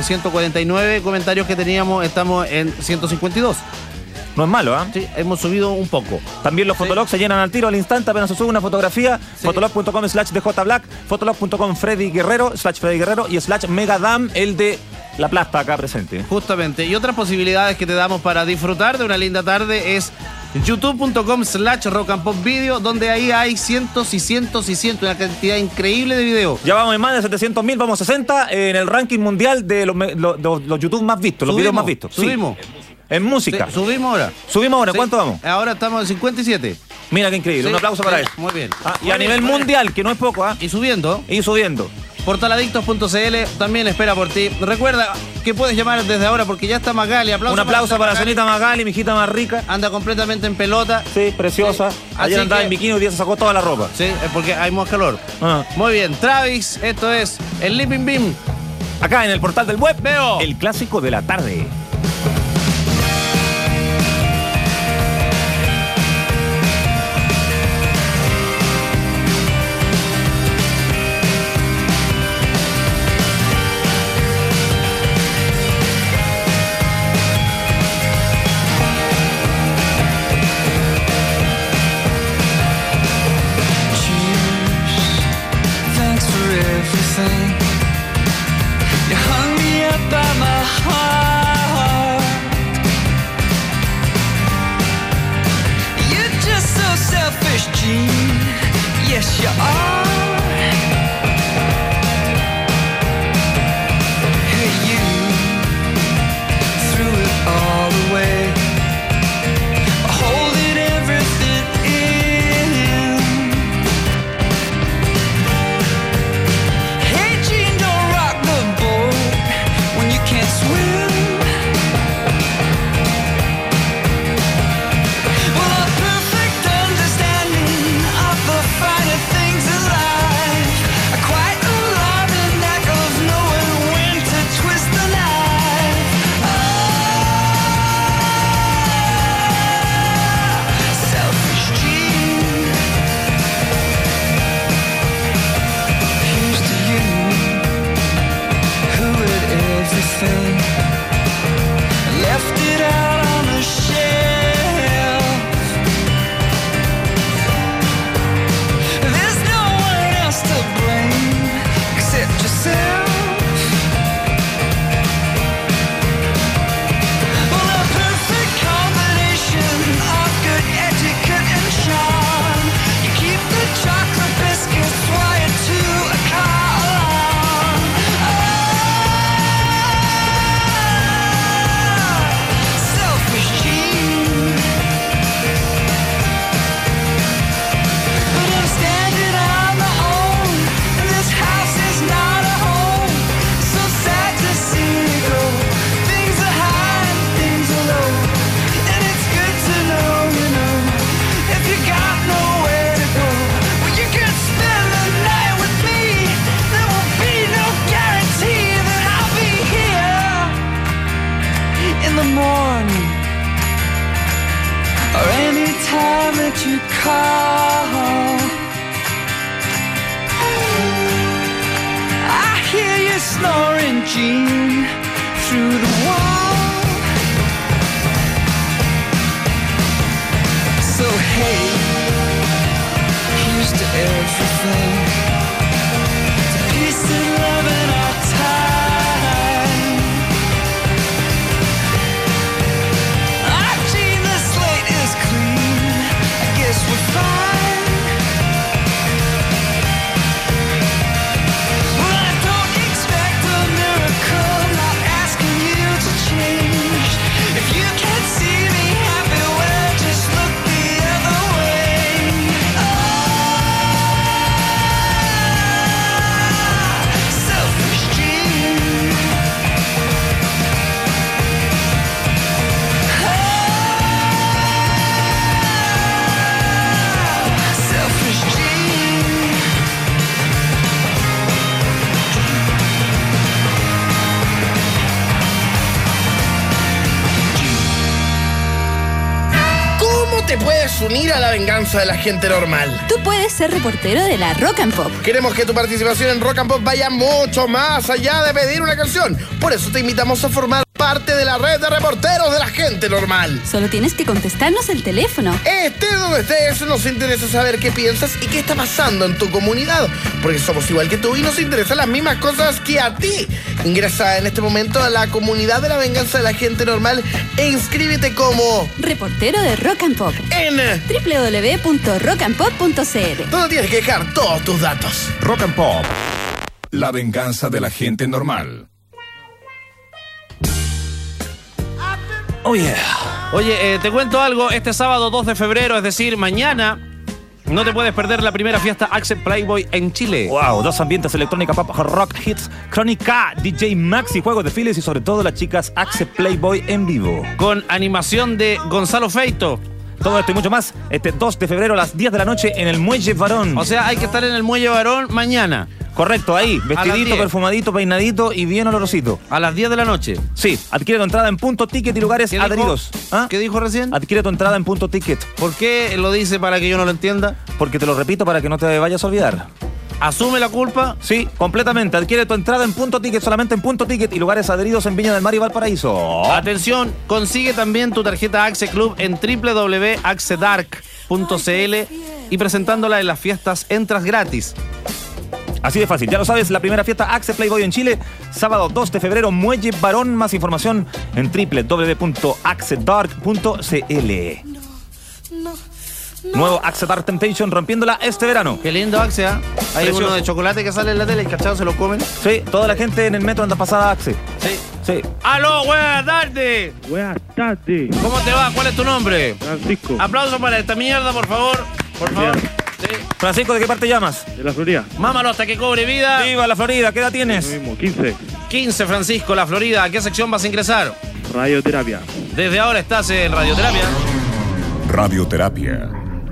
149 comentarios que teníamos, estamos en 152. No es malo, ¿ah? Sí, hemos subido un poco. También los fotologs se llenan al tiro al instante, apenas se sube una fotografía. Sí. Fotolog.com/DJBlack, fotolog.com Freddy Guerrero y /Megadam, el de La Plasta acá presente. Justamente. Y otras posibilidades que te damos para disfrutar de una linda tarde es youtube.com/rockandpopvideo, donde ahí hay cientos y cientos y cientos, una cantidad increíble de videos. Ya vamos en más de 700.000, vamos 60 en el ranking mundial de los YouTube más vistos, los videos más vistos. Subimos. Sí. En música. Sí, subimos ahora. Subimos ahora, Sí. ¿cuánto vamos? Ahora estamos en 57. Mira qué increíble, Sí, un aplauso para sí, eso. Muy bien. Y a nivel mundial, que no es poco, ¿ah? Y subiendo. Y subiendo. Portaladictos.cl también espera por ti. Recuerda que puedes llamar desde ahora porque ya está Magali. Un aplauso para la Magali. señorita Magali, mi hijita más rica. Anda completamente en pelota. Sí, preciosa. Sí. Ayer Así andaba que- en bikini, hoy día se sacó toda la ropa. Sí, es porque hay más calor. Ah. Muy bien, Travis, esto es el Leaping Beam. Acá en el portal del web, Veo. el clásico de la tarde. Thanks for everything. You hung me up by my heart. You're just so selfish, Gene. Yes, you are. Hey, you threw it all away, holding everything in. Hey, Gene, don't rock the boat when you can't swim. Well, a perfect understanding of the finer things in life, a quite alarming lack of knowing when to twist the knife. Selfish Gene. Here's to you, who had everything, left it out on the shelf. There's no one else to blame except yourself. Well, a perfect combination of good etiquette and charm. You keep the chocolate biscuits wired to a car alarm. Selfish Gene. But I'm standing on my own, and this house is not a home. So sad to see me go. Things are high and things are low, and it's good to know, you know, if you got nowhere to go, well, you can spend the night with me. There will be no guarantee that I'll be here in the morning or any time that you call. I hear you snoring, Gene, through the wall. So hey, here's to everything, to peace and love in our time. Gene, the slate is clean, I guess we're fine. Well, I don't expect a miracle, not asking you to change. If you can't see me happy, well, just look the other way. te puedes unir a la venganza de la gente normal. Tú puedes ser reportero de la Rock and Pop. Queremos que tu participación en Rock and Pop vaya mucho más allá de pedir una canción. Por eso te invitamos a formar parte de la red de reporteros de la gente normal. Solo tienes que contestarnos el teléfono. Estés donde estés, nos interesa saber qué piensas y qué está pasando en tu comunidad. Porque somos igual que tú y nos interesan las mismas cosas que a ti. Ingresa en este momento a la comunidad de la venganza de la gente normal e inscríbete como Reportero de Rock and Pop. en www.rockandpop.cl. donde tienes que dejar todos tus datos. Rock and Pop. La venganza de la gente normal. Oh yeah. Oye, te cuento algo. Este sábado 2 de febrero, es decir, mañana, no te puedes perder la primera fiesta Axe Playboy en Chile. Wow, 2 ambientes, electrónica, pop, rock, hits, crónica, DJ Maxi, juegos de files y sobre todo las chicas Axe Playboy en vivo. Con animación de Gonzalo Feito. Todo esto y mucho más, este 2 de febrero a las 10 de la noche en el Muelle Varón. O sea, hay que estar en el Muelle Varón mañana. Correcto, ahí, las vestidito, 10. perfumadito, peinadito y bien olorosito. A las 10 de la noche. Sí, adquiere tu entrada en Punto Ticket y lugares ¿Qué dijo? adheridos. ¿Ah? ¿Qué dijo recién? Adquiere tu entrada en Punto Ticket. ¿Por qué lo dice para que yo no lo entienda? Porque te lo repito para que no te vayas a olvidar. ¿Asume la culpa? Sí, completamente. Adquiere tu entrada en Punto Ticket, solamente en Punto Ticket y lugares adheridos en Viña del Mar y Valparaíso. Atención, consigue también tu tarjeta Axe Club en www.axedark.cl y presentándola en las fiestas entras gratis. Así de fácil, ya lo sabes, la primera fiesta Axe Playboy en Chile, sábado 2 de febrero, Muelle Varón. Más información en www.axedark.cl. Nuevo Axe Dark Temptation rompiéndola este verano. Qué lindo Axe, ¿ah? Hay Precioso. uno de chocolate que sale en la tele y cachado se lo comen. Sí, toda la gente en el metro anda pasada Axe. Sí. Sí. ¡Aló, buenas tardes! Buenas tardes, ¿Cómo te va? ¿Cuál es tu nombre? Francisco, Aplauso para esta mierda, por favor. Por favor. Sí. Francisco, ¿de qué parte llamas? de la Florida. Mámalo hasta que cobre vida. Viva la Florida, ¿qué edad Lo tienes? mismo, 15. 15, Francisco, la Florida. ¿A qué sección vas a ingresar? Radioterapia. Desde ahora estás en radioterapia. Radioterapia.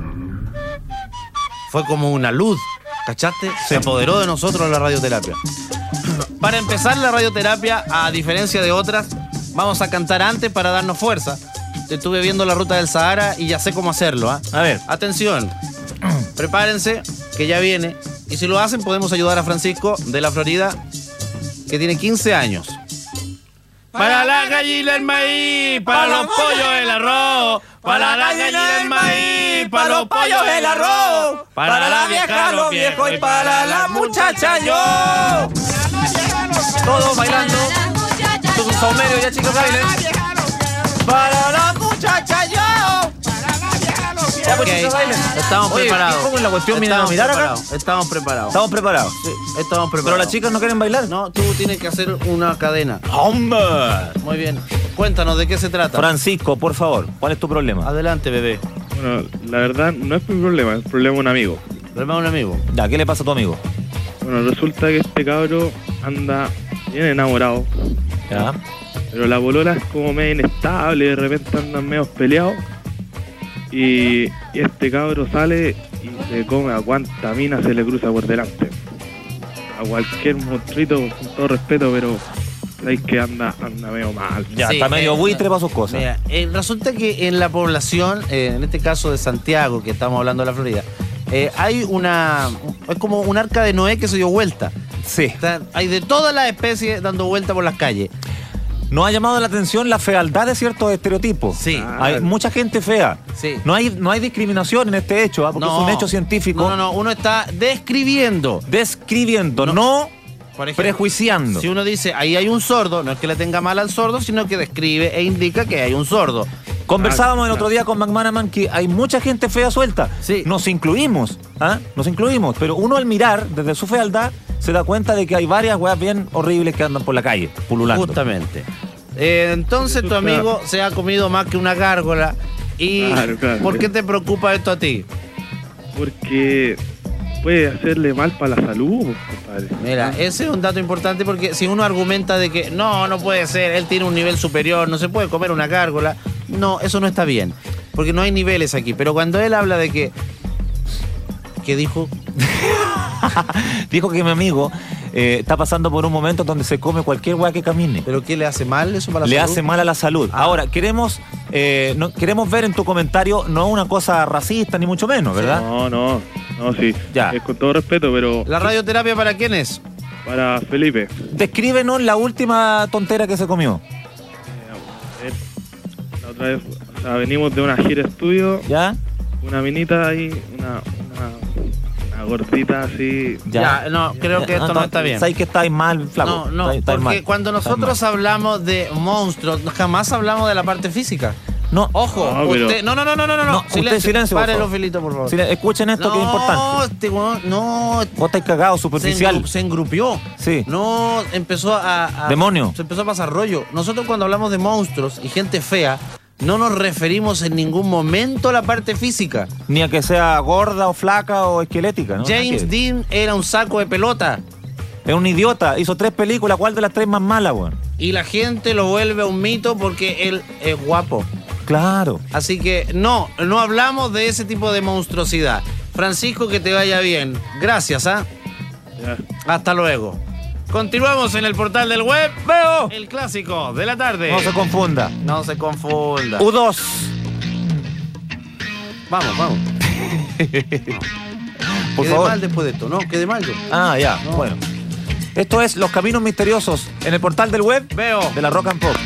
Fue como una luz, ¿cachaste? Se apoderó de nosotros la radioterapia. Para empezar la radioterapia, a diferencia de otras, vamos a cantar antes para darnos fuerza. Estuve viendo la ruta del Sahara y ya sé cómo hacerlo, ¿ah? A ver. Atención, prepárense, que ya viene. Y si lo hacen, podemos ayudar a Francisco de la Florida, que tiene 15 años. Para la gallina el maíz, para los pollos el arroz. Para la gallina el maíz, para los pollos el arroz. Para la vieja los viejos y para la muchacha yo. Todos bailando. Esto es un saumerio, ya chicos, bailen. Para la muchacha yo. Ya, pues, Ok, chicos, bailen. estamos Oye, preparados. ¿cómo es la cuestión? ¿Vienen a Estamos mirar acá? preparados, estamos preparados. Estamos preparados. Sí, estamos preparados. Pero las chicas no quieren bailar. No, tú tienes que hacer una cadena. ¡Hombre! Muy bien. Cuéntanos de qué se trata. Francisco, por favor, ¿cuál es tu problema? Adelante, bebé. Bueno, la verdad no es mi problema, es problema de un amigo. Problema de un amigo. Ya, ¿qué le pasa a tu amigo? Bueno, resulta que este cabro anda bien enamorado, Ya. pero la polola es como medio inestable, de repente andan medio peleados. Y este cabro sale y se come a cuanta mina se le cruza por delante. A cualquier monstruito, con todo respeto, pero sabéis que anda medio mal. Ya, Sí, está medio buitre para sus cosas. Mira, resulta que en la población, en este caso de Santiago, que estamos hablando de la Florida, hay es como un arca de Noé que se dio vuelta. Sí. Hay de todas las especies dando vuelta por las calles. Nos ha llamado la atención la fealdad de ciertos estereotipos. Sí. Hay mucha gente fea. Sí. No hay discriminación en este hecho, porque es un hecho científico. No, uno está describiendo. Describiendo, no Por ejemplo, prejuiciando. si uno dice, ahí hay un sordo, no es que le tenga mal al sordo, sino que describe e indica que hay un sordo. Conversábamos el otro día con McManaman que hay mucha gente fea suelta. Sí. Nos incluimos, Nos incluimos. Pero uno al mirar desde su fealdad se da cuenta de que hay varias weas bien horribles que andan por la calle, pululando. Justamente. Entonces tu amigo se ha comido más que una gárgola. ¿Y Claro. por qué te preocupa esto a ti? Porque puede hacerle mal para la salud, compadre. Mira, ese es un dato importante porque si uno argumenta de que no puede ser, él tiene un nivel superior, no se puede comer una gárgola, no, eso no está bien, porque no hay niveles aquí. Pero cuando él habla de que... ¿Qué dijo? Dijo que mi amigo está pasando por un momento donde se come cualquier wea que camine. ¿Pero qué le hace mal eso para la Le salud? hace mal a la salud. Ahora, queremos No, queremos ver en tu comentario no una cosa racista ni mucho menos, ¿verdad? No, sí. Ya. Es con todo respeto, pero ¿La radioterapia para quién es? para Felipe. Descríbenos la última tontera que se comió. La otra vez, o sea, venimos de una gira estudio, ¿Ya? una minita ahí, una gordita así. Ya, no, creo que esto no está bien. Sabes que estáis mal, flaco. No, Estáis porque mal. cuando Estáis nosotros mal. hablamos de monstruos, jamás hablamos de la parte física. No, Ojo, No, pero- usted... No, usted silencio, por Párelo, favor. Felito, por favor. escuchen esto que es importante. No, Vos estáis cagados, superficial. se engrupió. Sí. No, empezó a... Demonio. Se empezó a pasar rollo. Nosotros cuando hablamos de monstruos y gente fea, no nos referimos en ningún momento a la parte física. Ni a que sea gorda o flaca o esquelética, ¿no? James Nada que ver. Dean era un saco de pelota. Es un idiota. Hizo 3 películas. ¿Cuál de las 3 más mala, weón? Y la gente lo vuelve un mito porque él es guapo. Claro. Así que no hablamos de ese tipo de monstruosidad. Francisco, que te vaya bien. Gracias, ¿ah? Ya. Hasta luego. Continuamos en el portal del web. ¡Veo! El clásico de la tarde. No se confunda. No se confunda. U2. Vamos. Por Quedé favor. mal después de esto, ¿no? Quedé mal yo. Ah, ya. No. Bueno. Esto es Los Caminos Misteriosos en el portal del web Veo. de la Rock and Pop.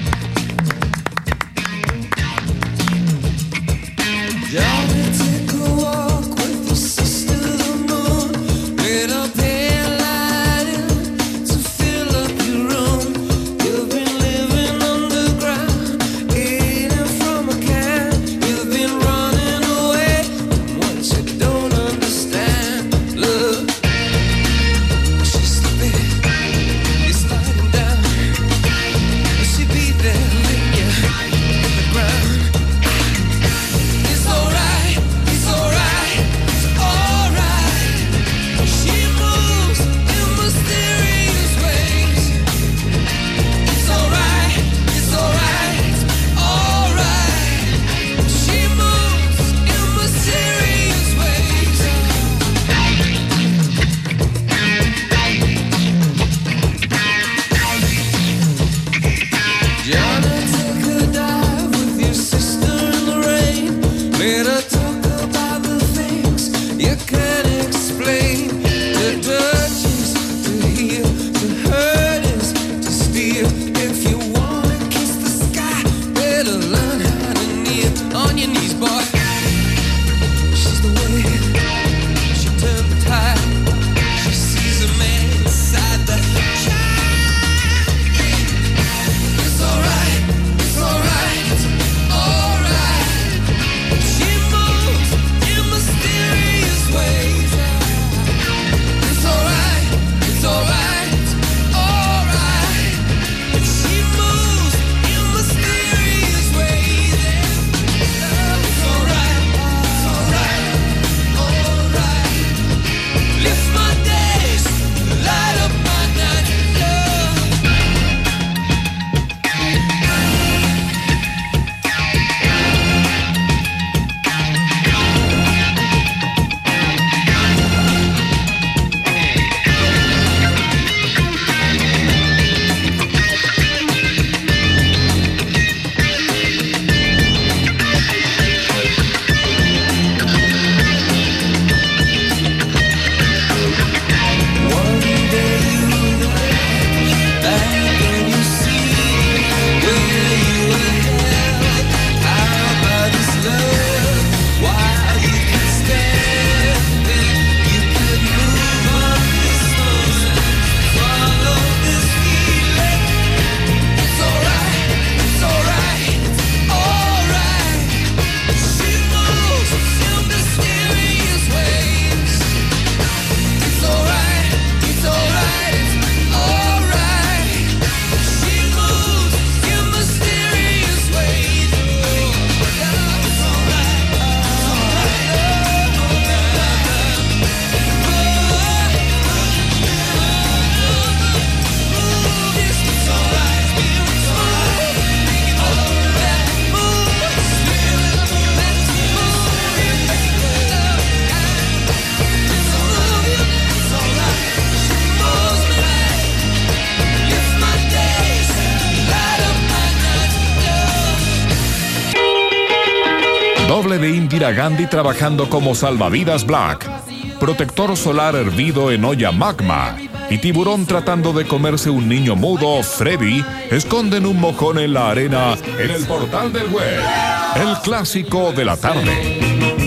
doble de Indira Gandhi trabajando como salvavidas Black, protector solar hervido en olla magma y tiburón tratando de comerse un niño mudo, Freddy, esconden un mojón en la arena en el portal del web. El clásico de la tarde.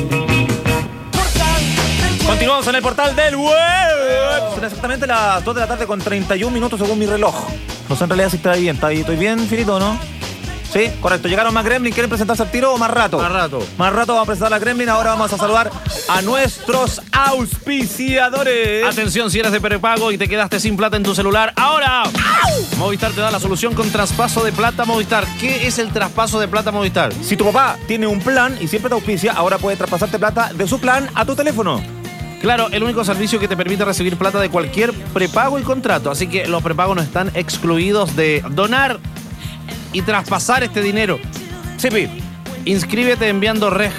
Continuamos en el portal del web. Son exactamente las 2 de la tarde con 31 minutos según mi reloj. No sé en realidad si está bien. ¿Estoy bien, Filito, no? Sí, correcto. ¿Llegaron más Gremlin? ¿Quieren presentarse al tiro o más rato? Más rato. Más rato vamos a presentar a Gremlin. Ahora vamos a saludar a nuestros auspiciadores. Atención, si eres de prepago y te quedaste sin plata en tu celular, ¡ahora! Movistar te da la solución con traspaso de plata Movistar. ¿Qué es el traspaso de plata Movistar? Si tu papá tiene un plan y siempre te auspicia, ahora puede traspasarte plata de su plan a tu teléfono. Claro, el único servicio que te permite recibir plata de cualquier prepago y contrato. Así que los prepagos no están excluidos de donar y traspasar este dinero. Sí, Inscríbete enviando REG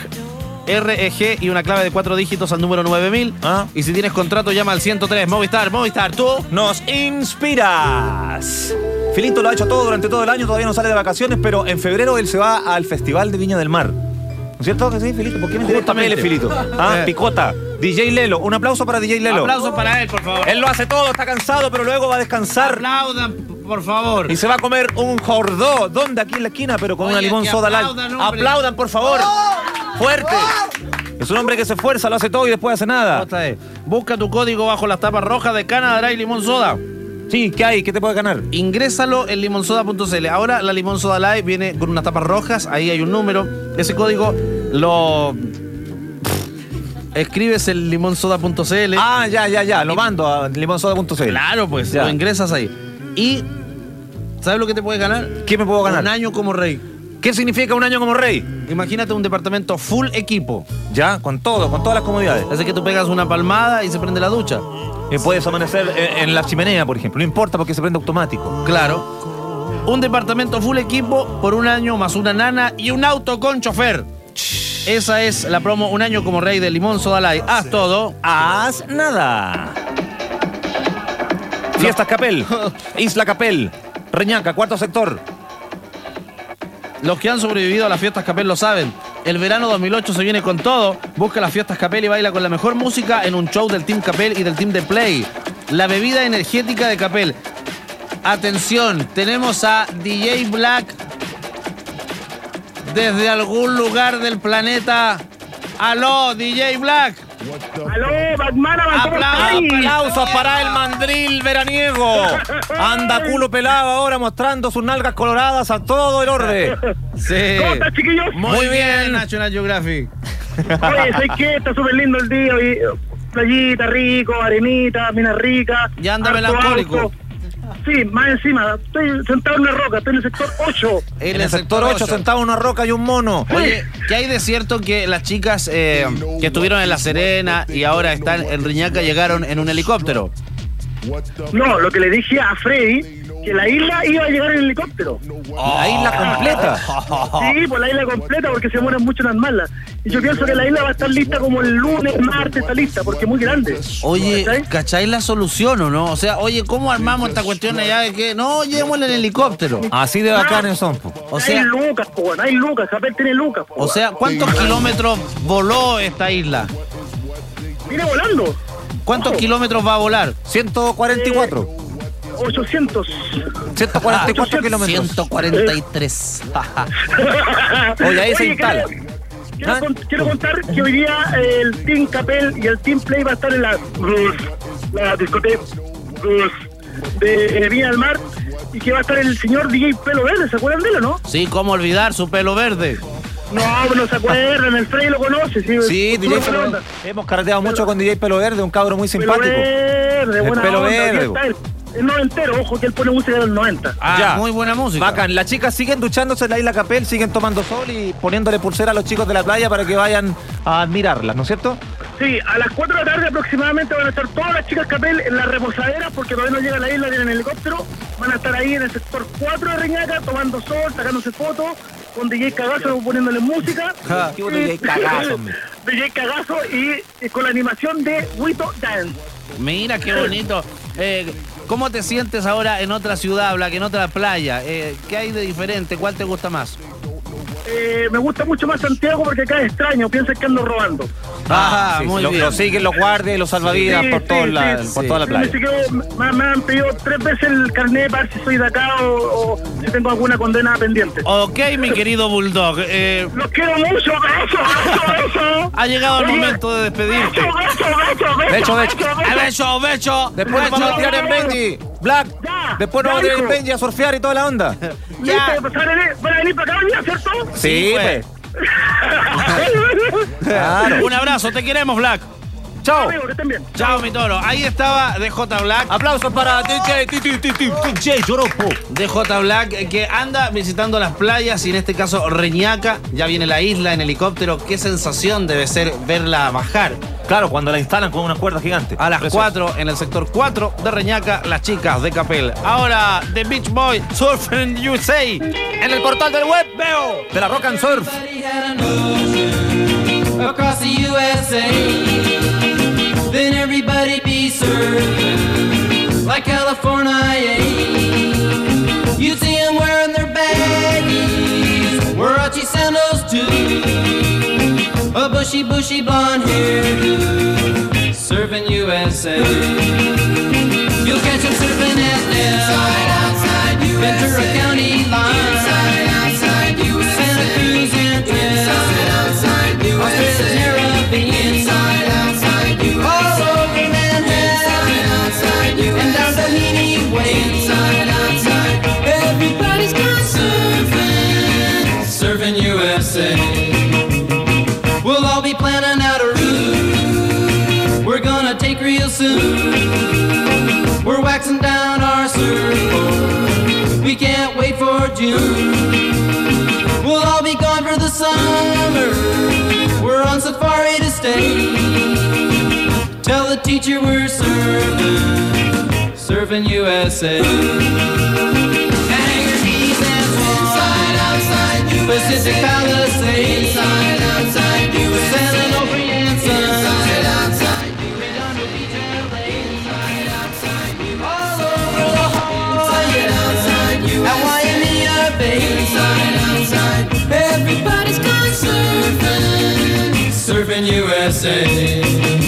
y una clave de 4 dígitos al número 9000. Y si tienes contrato, llama al 103. Movistar, tú nos inspiras. Filito lo ha hecho todo durante todo el año, todavía no sale de vacaciones, pero en febrero él se va al Festival de Viña del Mar. ¿No es cierto que sí, Filito? ¿Por qué me tienes también el Filito? Picota. DJ Lelo. Un aplauso para DJ Lelo. Aplauso para él, por favor. Él lo hace todo, está cansado, pero luego va a descansar. Aplaudan, por favor. Y se va a comer un jordó. ¿Dónde? Aquí en la esquina, pero con una limón soda light. Aplaudan, por favor. Fuerte. Es un hombre que se esfuerza, lo hace todo y después hace nada. Busca tu código bajo las tapas rojas de Canadá Dry Limón Soda. Sí, ¿qué hay? ¿Qué te puede ganar? Ingrésalo en limonsoda.cl. Ahora la limón soda light viene con unas tapas rojas, ahí hay un número. Ese código lo escribes en limonsoda.cl. Ya. Lo mando a limonsoda.cl. Claro, pues, ya. Lo ingresas ahí. Y ¿sabes lo que te puedes ganar? ¿Qué me puedo ganar? Un año como rey. ¿Qué significa un año como rey? Imagínate un departamento full equipo. Ya, con todo, con todas las comodidades. Así que tú pegas una palmada y se prende la ducha. Y puedes amanecer en la chimenea, por ejemplo. No importa porque se prende automático. Claro. Un departamento full equipo por un año más una nana y un auto con chofer. Esa es la promo Un año como rey de Limón Soda Light. Haz todo. Haz nada. Fiestas Capel. Isla Capel. Reñaca, cuarto sector. Los que han sobrevivido a las Fiestas Capel lo saben. El verano 2008 se viene con todo. Busca las Fiestas Capel y baila con la mejor música en un show del Team Capel y del Team de Play. La bebida energética de Capel. Atención, tenemos a DJ Black desde algún lugar del planeta. ¡Aló, DJ Black! ¡Aló, Batman! ¡Aplausos para el mandril veraniego! Anda culo pelado ahora mostrando sus nalgas coloradas a todo el orden. Sí. ¿Cómo estás, chiquillos? Muy bien, National Geographic. Oye, ¿sabes qué? Está súper lindo el día. Playita, rico, arenita, minas ricas. Ya anda melancólico. Sí, más encima. Estoy sentado en una roca, estoy en el sector 8. En el sector 8, sentado en una roca y un mono. Oye, ¿qué hay de cierto que las chicas que estuvieron en La Serena y ahora están en Reñaca llegaron en un helicóptero? No, lo que le dije a Freddy, que la isla iba a llegar en helicóptero. ¿La isla completa? Sí, pues la isla completa porque se mueren mucho las malas. Y yo pienso que la isla va a estar lista como el lunes, martes, está lista, porque es muy grande. Oye, ¿cachai la solución o no? O sea, oye, ¿cómo armamos esta cuestión allá de que no llevémosla en helicóptero? Así de bacanes son. O sea, hay lucas, hay lucas, Capel tiene lucas. O sea, ¿cuántos kilómetros voló esta isla? Viene volando. ¿Cuántos kilómetros va a volar? 144. 800. 144 kilómetros. 143. Oye, ahí se instala. Quiero contar que hoy día el Team Capel y el Team Play va a estar en la discoteca de Viña del Mar y que va a estar el señor DJ Pelo Verde. ¿Se acuerdan de él o no? Sí, ¿cómo olvidar su pelo verde? No se acuerdan, el Freddy lo conoce. Sí, DJ Pelo Verde. Hemos carreteado mucho con DJ Pelo Verde, un cabro muy simpático. Pelo Verde. Es noventero, ojo que él pone música de los 90. Ya, muy buena música. Bacán, las chicas siguen duchándose en la isla Capel, siguen tomando sol y poniéndole pulsera a los chicos de la playa para que vayan a admirarlas, ¿no es cierto? Sí, a las 4 de la tarde aproximadamente van a estar todas las chicas Capel en la reposadera porque todavía no llega a la isla, vienen en helicóptero. Van a estar ahí en el sector 4 de Reñaca tomando sol, sacándose fotos con DJ Cagazo poniéndole música. ¿Qué DJ Cagazo? DJ Cagazo y con la animación de Wito Dance. Mira, qué bonito. ¿Cómo te sientes ahora en otra ciudad, Black, en otra playa? ¿Qué hay de diferente? ¿Cuál te gusta más? me gusta mucho más Santiago porque acá es extraño, piensan que ando robando. Ah, muy bien. Lo siguen los guardias y los salvavidas por toda la playa. Me han pedido 3 veces el carnet para ver si soy de acá o si tengo alguna condena pendiente. Ok, mi querido Bulldog. Los quiero mucho, beso. Ha llegado el momento de despedirte. Becho. Después nos vamos a tirar en Benji. Black. Ya, Después nos vamos a tirar en Benji a surfear y toda la onda. Ya. ¿Van a venir para acá hoy día, cierto? Sí, pues. Claro. Un abrazo, te queremos, Black. Chao. Amigo, que estén bien. Chao, mi toro. Ahí estaba DJ Black. Aplausos para DJ Joropo. DJ Black, que anda visitando las playas y en este caso Reñaca. Ya viene la isla en helicóptero. Qué sensación debe ser verla bajar. Claro, cuando la instalan con unas cuerdas gigantes. A las 4 en el sector 4 de Reñaca, las chicas de Capel. Ahora, The Beach Boy, Surfing USA. En el portal del web, veo, de la Rock and Surf. Across the USA, then everybody be served like California. You'd see them wearing their baggies, Warachi sandals too, a bushy blonde hairdo, surfing USA. You'll catch them surfing at Nell, Ventura County line, Santa Cruz and Tell, Australia's Caribbean, all over Manhattan, and down Doheny Way. Everybody's gone surfing USA. We'll all be planning out a route we're gonna take real soon. We're waxing down our surfboard, we can't wait for June. We'll all be gone for the summer, we're on safari to stay. Tell the teacher we're surfing USA. Hanger Keys and Swan, Pacific Palisades, San Onofre and Sun, Redondo Beach, LA, all over La Jolla, at Waimea Bay. Everybody's gone surfing USA.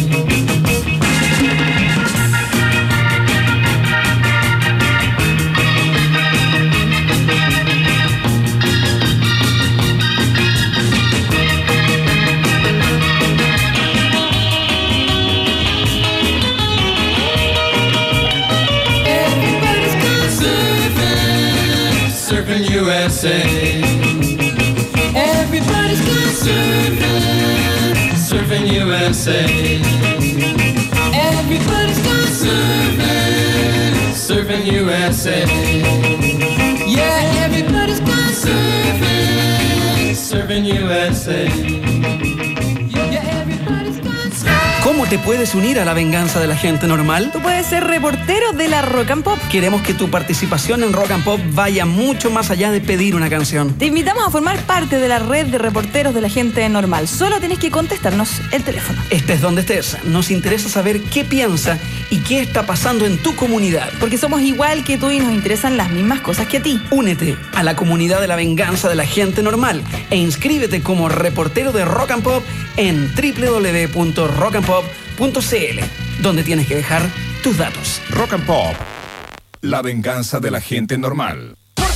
Surfing USA. Everybody's gone surfing USA. Everybody's gone surfing USA. Yeah, everybody's gone surfing USA. Yeah, everybody's gone surfing. ¿Cómo te puedes unir a la venganza de la gente normal? Tú puedes ser reportero de la Rock and Pop. Queremos que tu participación en Rock and Pop vaya mucho más allá de pedir una canción. Te invitamos a formar parte de la red de reporteros de la gente normal. Solo tienes que contestarnos el teléfono. Estés donde estés, nos interesa saber qué piensa y qué está pasando en tu comunidad. Porque somos igual que tú y nos interesan las mismas cosas que a ti. Únete a la comunidad de la venganza de la gente normal e inscríbete como reportero de Rock and Pop en www.rockandpop.cl, donde tienes que dejar tus datos. Rock and Pop, la venganza de la gente normal.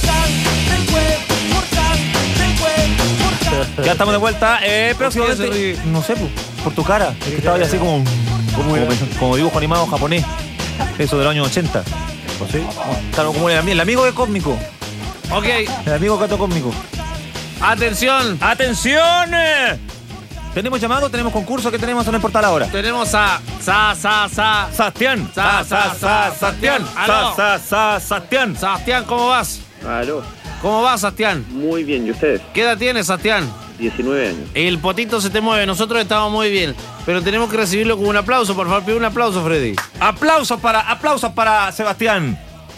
Ya estamos de vuelta. Próximamente, no sé, por tu cara. Es que estaba ya así como dibujo animado japonés. Eso del año 80. ¿No sé? Claro, como el amigo de Cósmico. Ok. El amigo Gato Cósmico. Atención. ¡Atención! ¿Tenemos llamado? ¿Tenemos concurso? ¿Qué tenemos en el portal ahora? Tenemos a Sastián. Sastián. Aló. Sastián. Sastián, ¿cómo vas? Aló, ¿Cómo vas, Sastián? muy bien, ¿y ustedes? ¿Qué edad tienes, Sastián? 19 años. El potito se te mueve, nosotros estamos muy bien, pero tenemos que recibirlo con un aplauso. Por favor, pide un aplauso, Freddy. Aplausos para Sebastián.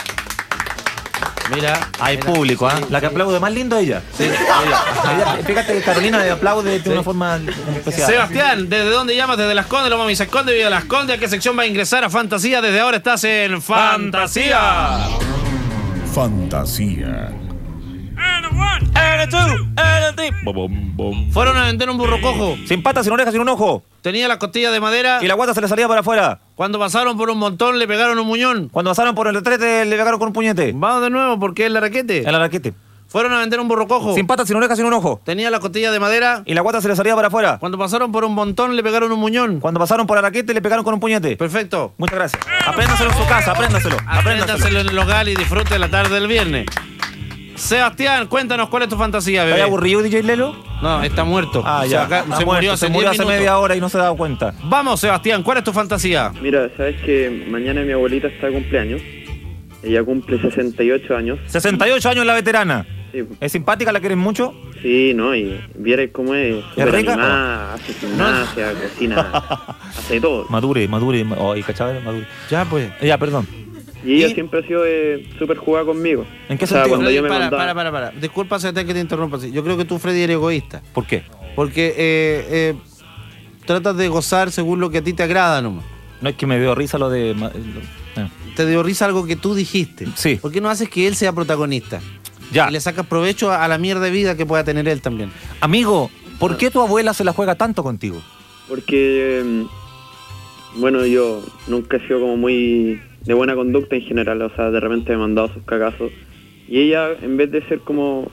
Mira. Hay público, ¿ah? La que aplaude más lindo ella. Sí, Ella, fíjate que Carolina le aplaude de una forma especial. Sebastián, ¿desde dónde llamas? Desde Las Condes, lo mami se esconde, vive Las Condes. ¿A qué sección va a ingresar a Fantasía? Desde ahora estás en Fantasía. Fantasía. Fueron a vender un burro cojo. Sin patas, sin orejas, sin un ojo. Tenía las costillas de madera. Y la guata se le salía para afuera. Cuando pasaron por un montón le pegaron un muñón. Cuando pasaron por el retrete le pegaron con un puñete. Vamos de nuevo porque es la raquete. El araquete. Fueron a vender un burro cojo. Sin patas, sin orejas, sin un ojo. Tenía las costillas de madera. Y la guata se le salía para afuera. Cuando pasaron por un montón le pegaron un muñón. Cuando pasaron por el araquete le pegaron con un puñete. Perfecto. Muchas gracias. Apréndaselo en su casa, apréndaselo. Apréndaselo en el local y disfrute la tarde del viernes. Sebastián, cuéntanos cuál es tu fantasía, bebé. ¿Estás aburrido, DJ Lelo? No, está muerto. Ah, ya. Se murió hace 10 minutos. media hora y no se ha dado cuenta. Vamos, Sebastián, ¿cuál es tu fantasía? Mira, sabes que mañana mi abuelita está de cumpleaños. Ella cumple 68 años. 68 años la veterana. Sí. ¿Es simpática? ¿La quieren mucho? Sí, ¿no? Y vieres cómo es. ¿Es rica? Animada, hace gimnasia, cocina, hace todo. Madure. Ay, ¿cachai? Madure. Ya, pues. Ya, perdón. Y ella siempre ha sido súper jugada conmigo. ¿En qué sentido? Cuando yo me Para. mandaba... Disculpa, Sebastián, que te interrumpa. Yo creo que tú, Freddy, eres egoísta. ¿Por qué? Porque tratas de gozar según lo que a ti te agrada nomás. No, es que me dio risa lo de... Te dio risa algo que tú dijiste. Sí. ¿Por qué no haces que él sea protagonista? Ya. Y le sacas provecho a la mierda de vida que pueda tener él también. Amigo, ¿por qué tu abuela se la juega tanto contigo? Porque, bueno, yo nunca he sido como muy de buena conducta en general. O sea, de repente me he mandado sus cagazos. Y ella, en vez de ser como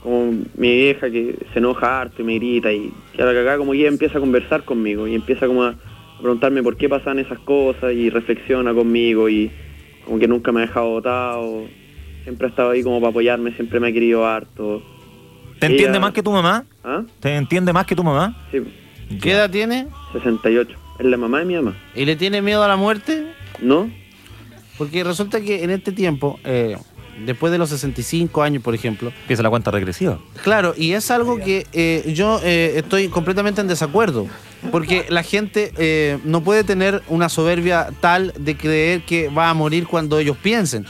mi vieja que se enoja harto y me grita y a la cagada, como que ella empieza a conversar conmigo y empieza como a preguntarme por qué pasan esas cosas y reflexiona conmigo y como que nunca me ha dejado botado. Siempre ha estado ahí como para apoyarme, siempre me ha querido harto. ¿Te entiende más que tu mamá? ¿Ah? ¿Te entiende más que tu mamá? Sí. ¿Qué edad tiene? 68. Es la mamá de mi mamá. ¿Y le tiene miedo a la muerte? ¿No? Porque resulta que en este tiempo, después de los 65 años, por ejemplo... Empieza la cuenta regresiva. Claro, y es algo que yo estoy completamente en desacuerdo. Porque la gente no puede tener una soberbia tal de creer que va a morir cuando ellos piensen.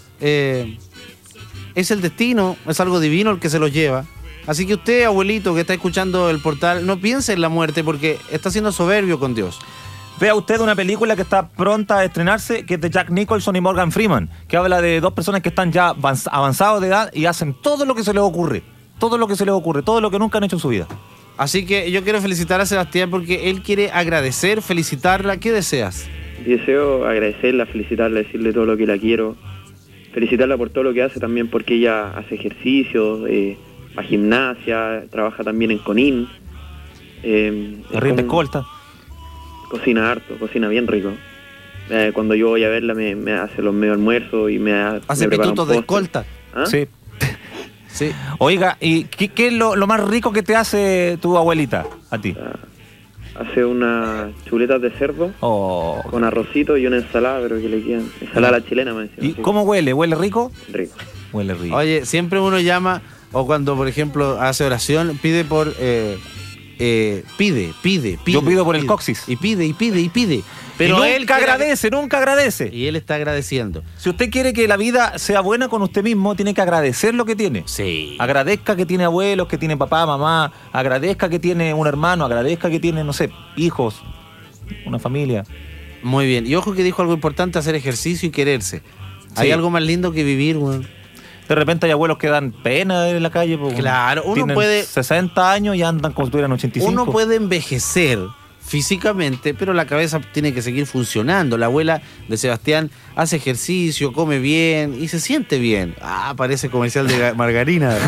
Es el destino, es algo divino el que se los lleva. Así que usted, abuelito, que está escuchando el portal, no piense en la muerte porque está siendo soberbio con Dios. Vea usted una película que está pronta a estrenarse, que es de Jack Nicholson y Morgan Freeman, que habla de dos personas que están ya avanzados de edad y hacen todo lo que se les ocurre. Todo lo que nunca han hecho en su vida. Así que yo quiero felicitar a Sebastián porque él quiere agradecer, felicitarla. ¿Qué deseas? Deseo agradecerla, felicitarla, decirle todo lo que la quiero. Felicitarla por todo lo que hace también, porque ella hace ejercicio, va a gimnasia, trabaja también en Conin. Rinde escolta. Cocina harto, cocina bien rico. Cuando yo voy a verla me hace los medio almuerzos y hace pitutos de escolta. ¿Ah? Sí. Sí. Oiga, ¿y qué es lo más rico que te hace tu abuelita a ti? Hace unas chuletas de cerdo con arrocito y una ensalada, pero que le quedan. Ensalada a la chilena, me decía. ¿Y cómo huele? ¿Huele rico? Rico. Huele rico. Oye, siempre uno llama, o cuando, por ejemplo, hace oración, pide por... pide. Yo pido por el coxis. Y pide. Pero y nunca agradece. Y él está agradeciendo. Si usted quiere que la vida sea buena con usted mismo, tiene que agradecer lo que tiene. Sí. Agradezca que tiene abuelos, que tiene papá, mamá. Agradezca que tiene un hermano. Agradezca que tiene, no sé, hijos, una familia. Muy bien. Y ojo que dijo algo importante, hacer ejercicio y quererse. Hay algo más lindo que vivir, weón. De repente hay abuelos que dan pena en la calle. Porque claro, uno tienen puede... 60 años y andan como si tuvieran 85. Uno puede envejecer físicamente, pero la cabeza tiene que seguir funcionando. La abuela de Sebastián hace ejercicio, come bien y se siente bien. Parece comercial de margarina.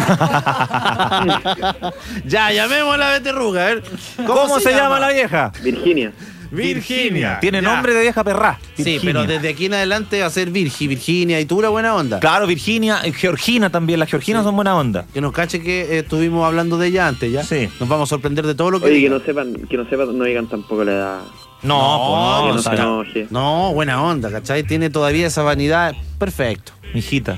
Ya, llamemos a la beterruga. A ver, ¿Cómo se llama la vieja? Virginia. Tiene nombre de vieja perrá. Sí, pero desde aquí en adelante va a ser Virginia y tú una buena onda. Claro, Virginia, Georgina también. Las georginas son buena onda. Que nos cache que estuvimos hablando de ella antes, ¿ya? Sí. Nos vamos a sorprender de todo lo que Oye, diga. que no sepan, no digan tampoco la edad. No, se enoje. No, buena onda, ¿cachai? Tiene todavía esa vanidad. Perfecto. Mijita.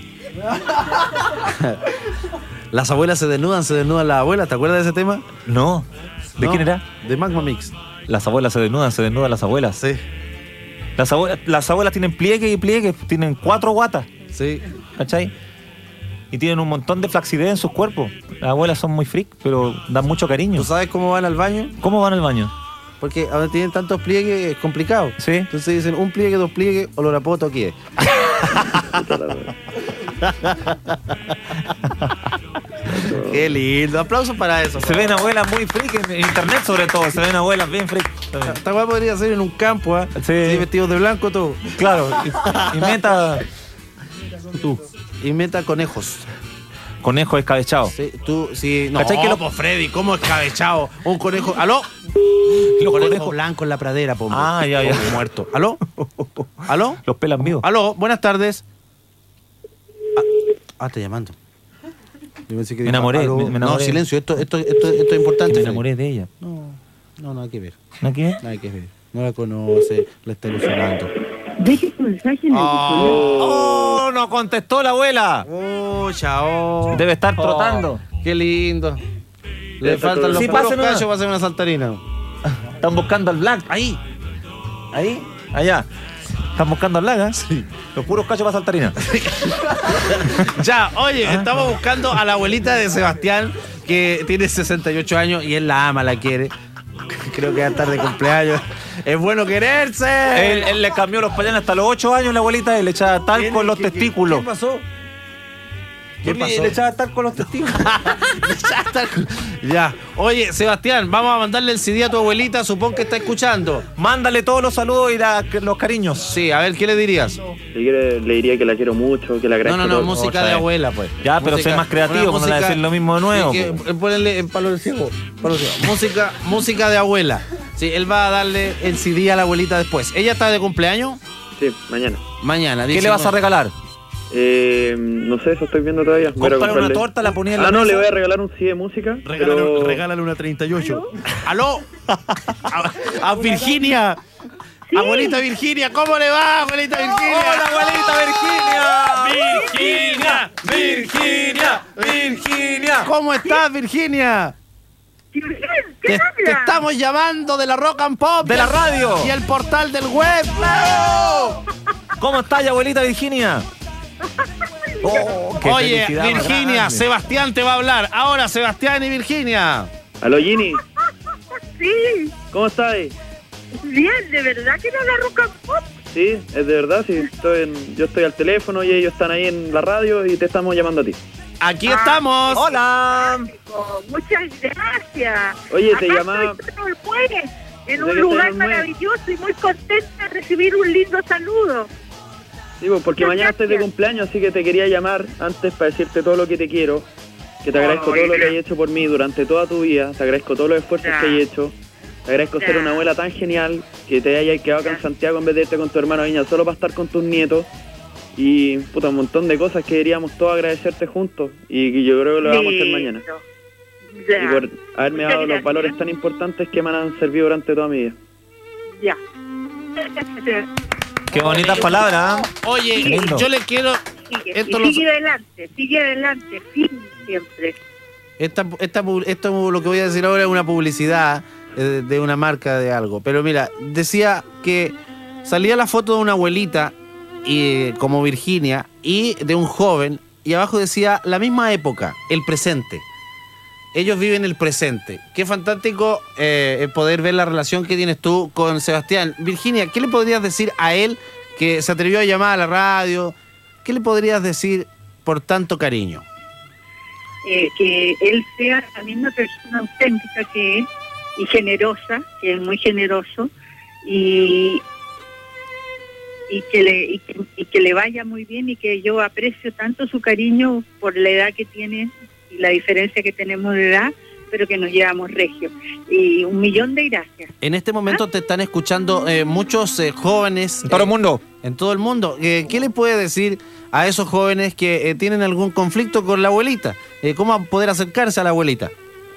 Las abuelas se desnudan las abuelas. ¿Te acuerdas de ese tema? No. ¿De quién era? De Magma Mix. Las abuelas se desnudan las abuelas. Sí. Las abuelas tienen pliegue y pliegue, tienen 4 guatas. Sí. ¿Cachai? Y tienen un montón de flacidez en sus cuerpos. Las abuelas son muy freak, pero dan mucho cariño. ¿Tú sabes cómo van al baño? ¿Cómo van al baño? Porque ahora tienen tantos pliegues, es complicado. Sí. Entonces dicen, un pliegue, 2 pliegues, olor a poto aquí es. Qué lindo. Aplausos para eso. Se ven abuelas muy freak en internet, sobre todo. Se ven abuelas bien freak. Esta weá podría ser en un campo, ¿eh? Sí. Vestidos de blanco todo. Claro. Y meta. Tú. Y meta conejos. Conejo escabechado. Sí, tú, sí. No, ¿Cachai que lo- po, Freddy, ¿cómo escabechado? Un conejo. ¿Aló? Los Conejo conejos. blanco en la pradera, po. Ah, ya, ya. Muerto. ¿Aló? ¿Aló? Los pelan vivos. ¿Aló? Buenas tardes. Está llamando. Yo pensé que Me dijo, enamoré, aló. me enamoré. No, silencio, esto es importante. Me Freddy. enamoré de ella. No, nada que ver. ¿No qué? Nada que ver. No la conoce, la está ilusionando. Deje su mensaje en el ¡Oh! ¡No contestó la abuela! ¡Oh, chao! Debe estar trotando. ¡Qué lindo! Le faltan los Sí, puros pasen una. cachos para hacer una saltarina. Están buscando al Black. Ahí. Ahí. Allá. Están buscando al Black, ¿eh? Sí. Los puros cachos para saltarina. Ya, oye, estamos buscando a la abuelita de Sebastián, que tiene 68 años y él la ama, la quiere. Creo que va a estar de cumpleaños. ¡Es bueno quererse! Él le cambió los pañales hasta los 8 años, la abuelita, y le echaba talco en los testículos. ¿Qué pasó? ¿Qué Le pasó? echaba talco en los testículos. Ya. Oye, Sebastián, vamos a mandarle el CD a tu abuelita, supongo que está escuchando. Mándale todos los saludos y los cariños. Sí, a ver, ¿qué le dirías? Si quiere, le diría que la quiero mucho, que la agradezco. No, todo. música de abuela, pues. Ya, pero soy más creativo, una no le voy a decir lo mismo de nuevo. Sí, ponle en palo del ciego. Música de abuela. Sí, él va a darle el CD a la abuelita después. ¿Ella está de cumpleaños? Sí, mañana. Mañana. ¿Qué le vas a regalar? No sé, eso estoy viendo todavía. Voy a Comprar una comprarle- torta, la ponía en la no, mesa. le voy a regalar un CD de música. pero... Regálale una 38. ¿Aló? A Virginia. Abuelita Virginia, ¿cómo le va, abuelita Virginia? ¡Hola, abuelita Virginia! ¡Virginia! ¡Virginia! ¿Cómo estás, Virginia? Te estamos llamando de la Rock and Pop. ¡De la radio! Y el portal del web. ¿Cómo está, abuelita Virginia? Qué Oye, felicidad más Virginia, grande. Sebastián te va a hablar. Ahora, Sebastián y Virginia. Aló, Ginny. Sí, ¿Cómo estás? bien, de verdad que no la Rock and Pop. Sí, es de verdad, sí. Yo estoy al teléfono y ellos están ahí en la radio y te estamos llamando a ti. Aquí estamos. ¡Hola! Muchas gracias. Oye, te Acá llamaba- estoy todo el jueves, en Sé un que lugar estás en el maravilloso y muy contenta de recibir un lindo saludo. Sí, pues, porque Muchas mañana estoy de gracias. cumpleaños, así que te quería llamar antes para decirte todo lo que te quiero, que te agradezco Ay, todo lo que gracias. has hecho por mí durante toda tu vida, te agradezco todos los esfuerzos Ya. que has hecho, te agradezco ser Ya. una abuela tan genial, que te hayas quedado acá en Santiago en vez de irte con tu hermano a Viña solo para estar con tus nietos, y puta, un montón de cosas que queríamos todos agradecerte juntos, y yo creo que lo vamos a hacer mañana. Ya. Y por haberme Muchas dado los gracias. valores tan importantes que me han servido durante toda mi vida. Ya. Qué bonitas palabras, ¿eh? Oye, Qué lindo. yo le quiero. Sigue, Esto y lo- sigue adelante, firme siempre. Esto lo que voy a decir ahora es una publicidad de una marca de algo. Pero mira, decía que salía la foto de una abuelita como Virginia y de un joven y abajo decía la misma época, el presente. Ellos viven el presente. Qué fantástico poder ver la relación que tienes tú con Sebastián. Virginia, ¿qué le podrías decir a él que se atrevió a llamar a la radio? ¿Qué le podrías decir por tanto cariño? Que él sea la misma persona auténtica que es y generosa, que es muy generoso y que le vaya muy bien y que yo aprecio tanto su cariño por la edad que tiene y la diferencia que tenemos de edad, pero que nos llevamos regio. Y 1.000.000 de gracias. En este momento te están escuchando muchos jóvenes. En todo el mundo. En todo el mundo. ¿Qué le puede decir a esos jóvenes que tienen algún conflicto con la abuelita? ¿Cómo poder acercarse a la abuelita?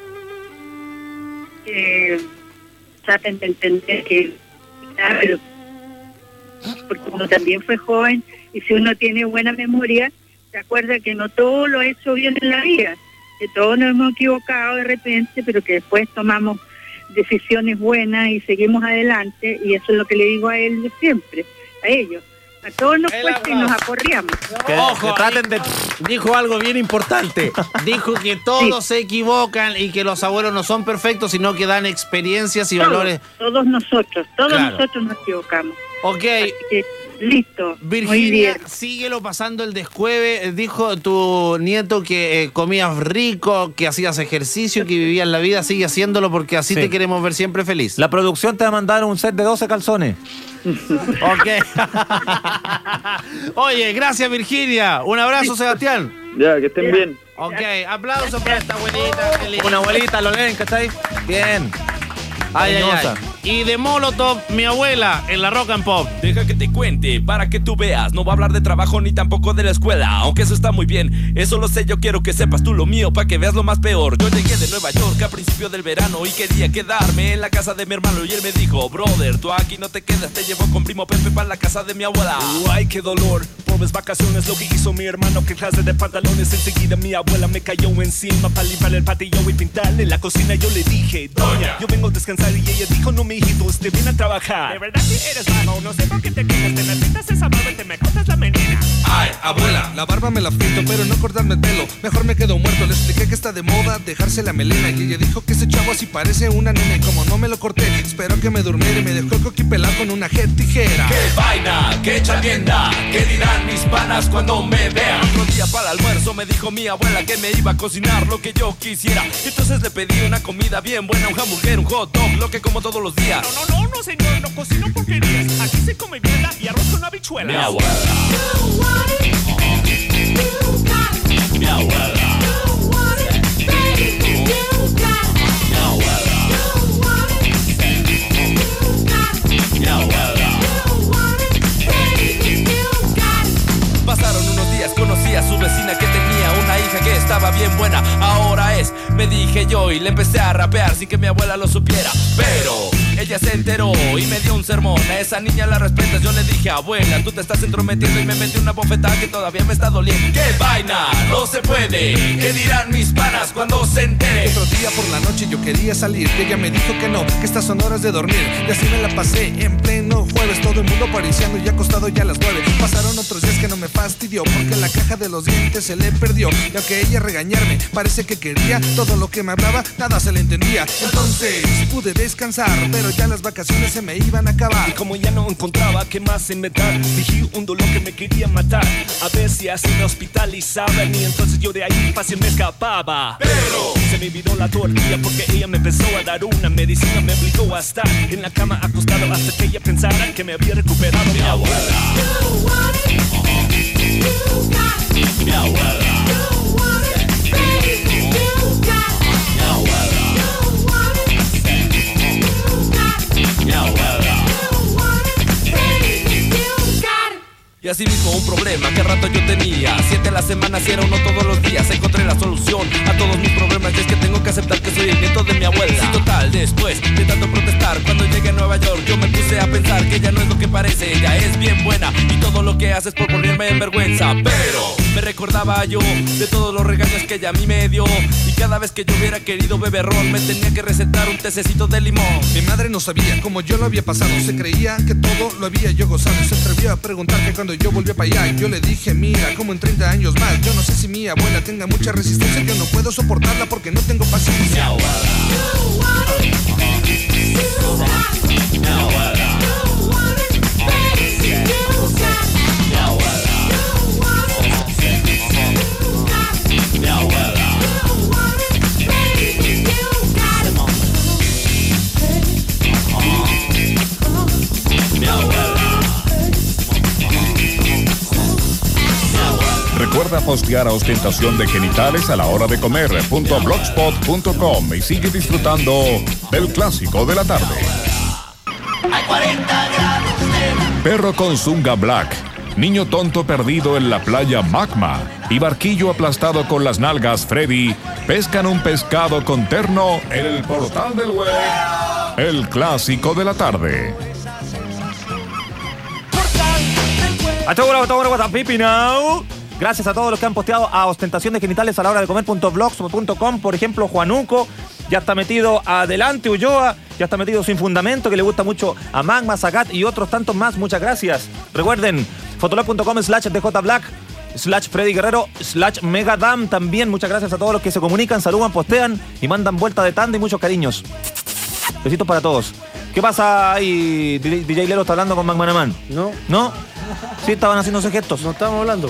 Que traten de entender que pero porque uno también fue joven y si uno tiene buena memoria se acuerda que no todo lo ha hecho bien en la vida, que todos nos hemos equivocado de repente, pero que después tomamos decisiones buenas y seguimos adelante, y eso es lo que le digo a él siempre, a ellos. A todos nos cuesta y nos aporreamos. Ojo, dijo algo bien importante. Dijo que todos se equivocan y que los abuelos no son perfectos, sino que dan experiencias y valores. Todos nosotros Claro. nosotros nos equivocamos. Ok. Así que Listo. Muy Virginia, bien. síguelo pasando el descueve. Dijo tu nieto que comías rico, que hacías ejercicio, que vivías la vida. Sigue haciéndolo porque así Sí. te queremos ver siempre feliz. La producción te va a mandar un set de 12 calzones. Ok. Oye, gracias Virginia. Un abrazo, Sebastián. Ya, que estén bien. Ok, aplausos para esta abuelita. Qué linda. Una abuelita, lo leen, ¿cachai? Bien. Ay, ay, Cariñosa. ay. Y de Molotov, mi abuela, en la Rock and Pop. Deja que te cuente para que tú veas. No va a hablar de trabajo ni tampoco de la escuela, aunque eso está muy bien. Eso lo sé, yo quiero que sepas tú lo mío para que veas lo más peor. Yo llegué de Nueva York a principio del verano y quería quedarme en la casa de mi hermano. Y él me dijo, brother, tú aquí no te quedas, te llevo con primo Pepe para la casa de mi abuela. Ay, qué dolor, pobres vacaciones, lo que hizo mi hermano, que clase de pantalones. Enseguida mi abuela me cayó encima para limpiar el patio y pintarle la cocina. Yo le dije, doña, yo vengo a descansar, y ella dijo, no, mi hijito, usted viene a trabajar. De verdad que eres vago, no sé por qué te quedas, te necesitas esa barba y te me cortas la melena. Ay, abuela, la barba me la frito, pero no cortarme el pelo. Mejor me quedo muerto. Le expliqué que está de moda dejarse la melena, y ella dijo que ese chavo así parece una nena. Y como no me lo corté, espero que me durmiera, y me dejó el coqui pelado con una tijera. ¡Qué vaina! ¡Qué chavienda! ¿Qué dirán mis panas cuando me vean? Otro día para el almuerzo me dijo mi abuela que me iba a cocinar lo que yo quisiera. Entonces le pedí una comida bien buena, un hamburguer, un hot dog, lo que como todos los días. No, señor, no cocino porquerías. Aquí se come mierda y arroz con habichuelas. Mi abuela. Mi abuela. Pasaron unos días, conocí a su vecina que tenía una hija que estaba bien buena. Ahora es, me dije yo, y le empecé a rapear sin que mi abuela lo supiera. Pero ella se enteró y me dio un sermón. A esa niña la respetas. Yo le dije, abuela, tú te estás entrometiendo, y me metí una bofetada que todavía me está doliendo. ¡Qué vaina! No se puede. ¿Qué dirán mis panas cuando se entere? Otro día por la noche yo quería salir, y ella me dijo que no, que estas son horas de dormir. Y así me la pasé en pleno jueves, todo el mundo pariciando y acostado ya a las 9. Pasaron otros días que no me fastidió, porque la caja de los dientes se le perdió. Y aunque ella regañarme, parece que quería, todo lo que me hablaba, nada se le entendía. Entonces pude descansar, pero ya las vacaciones se me iban a acabar. Y como ya no encontraba qué más inventar, dije un dolor que me quería matar. A ver si así me hospitalizaban, y entonces yo de ahí fácil me escapaba. Pero se me viró la tortilla porque ella me empezó a dar una medicina. Me obligó a estar en la cama acostado hasta que ella pensara que me había recuperado. Mi abuela. Mi abuela. Y así mismo un problema que rato yo tenía. 7 a la semana, si era uno todos los días. Encontré la solución a todos mis problemas, y es que tengo que aceptar que soy el nieto de mi abuela. Y total, después de tanto protestar, cuando llegué a Nueva York, yo me puse a pensar que ella no es lo que parece. Ella es bien buena, y todo lo que hace es por ponerme en vergüenza. Pero me recordaba yo de todos los regaños que ella a mí me dio, y cada vez que yo hubiera querido beber ron, me tenía que recetar un tececito de limón. Mi madre no sabía cómo yo lo había pasado. Se creía que todo lo había yo gozado. Se atrevió a preguntar que cuando yo volví para allá. Yo le dije, mira, como en 30 años más. Yo no sé si mi abuela tenga mucha resistencia. Yo no puedo soportarla porque no tengo paciencia. Mi abuela. Mi abuela. Recuerda postear a ostentación de genitales a la hora de comer .blogspot.com y sigue disfrutando del clásico de la tarde. Perro con zunga black, niño tonto perdido en la playa Magma y barquillo aplastado con las nalgas Freddy pescan un pescado con terno en el portal del web. El clásico de la tarde. Gracias a todos los que han posteado a ostentación de genitales a la hora de comer.blogspot.com. Por ejemplo, Juanuco ya está metido adelante, Ulloa ya está metido sin fundamento, que le gusta mucho a Magma, Zagat y otros tantos más. Muchas gracias. Recuerden, fotolog.com/djblack /Freddy Guerrero /Megadam también. Muchas gracias a todos los que se comunican, saludan, postean y mandan vuelta de tanda y muchos cariños. Besitos para todos. ¿Qué pasa ahí? DJ Lelo está hablando con Magmanaman. No. ¿No? Sí, estaban haciéndose gestos. No estábamos hablando.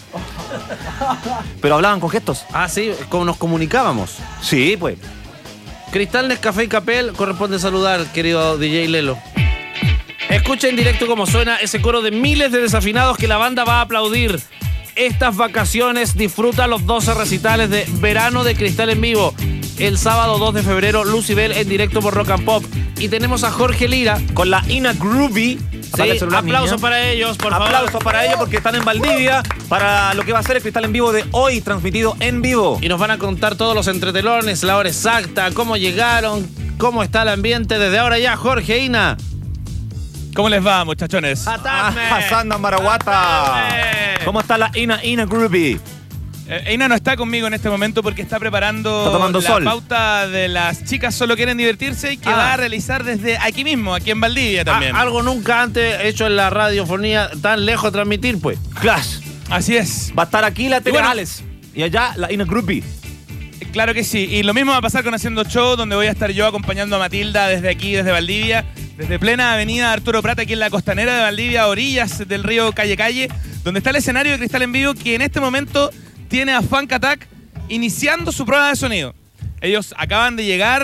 Pero hablaban con gestos. Ah, sí, como nos comunicábamos. Sí, pues. Cristal, Nescafé y Capel, corresponde saludar, querido DJ Lelo. Escucha en directo cómo suena ese coro de miles de desafinados que la banda va a aplaudir. Estas vacaciones disfruta los 12 recitales de verano de Cristal en vivo. El sábado 2 de febrero, Lucibel en directo por Rock and Pop. Y tenemos a Jorge Lira con la Ina Groovy. Sí, aplausos para ellos, por favor. Aplausos para ellos porque están en Valdivia para lo que va a ser el Cristal en vivo de hoy, transmitido en vivo. Y nos van a contar todos los entretelones, la hora exacta, cómo llegaron, cómo está el ambiente desde ahora ya. Jorge, Ina. ¿Cómo les va, muchachones? Hassan Maraguata. ¿Cómo está la Ina Groovy? Ina no está conmigo en este momento porque está preparando la pauta de las chicas solo quieren divertirse y que va a realizar desde aquí mismo, aquí en Valdivia también. Algo nunca antes hecho en la radiofonía tan lejos de transmitir, pues. Clash. Así es. Va a estar aquí la Telegales y allá la Ina Groovy. Claro que sí. Y lo mismo va a pasar con Haciendo Show, donde voy a estar yo acompañando a Matilda desde aquí, desde Valdivia, desde plena avenida Arturo Prat, aquí en la costanera de Valdivia, a orillas del río Calle, donde está el escenario de Cristal en vivo, que en este momento tiene a Funk Attack iniciando su prueba de sonido. Ellos acaban de llegar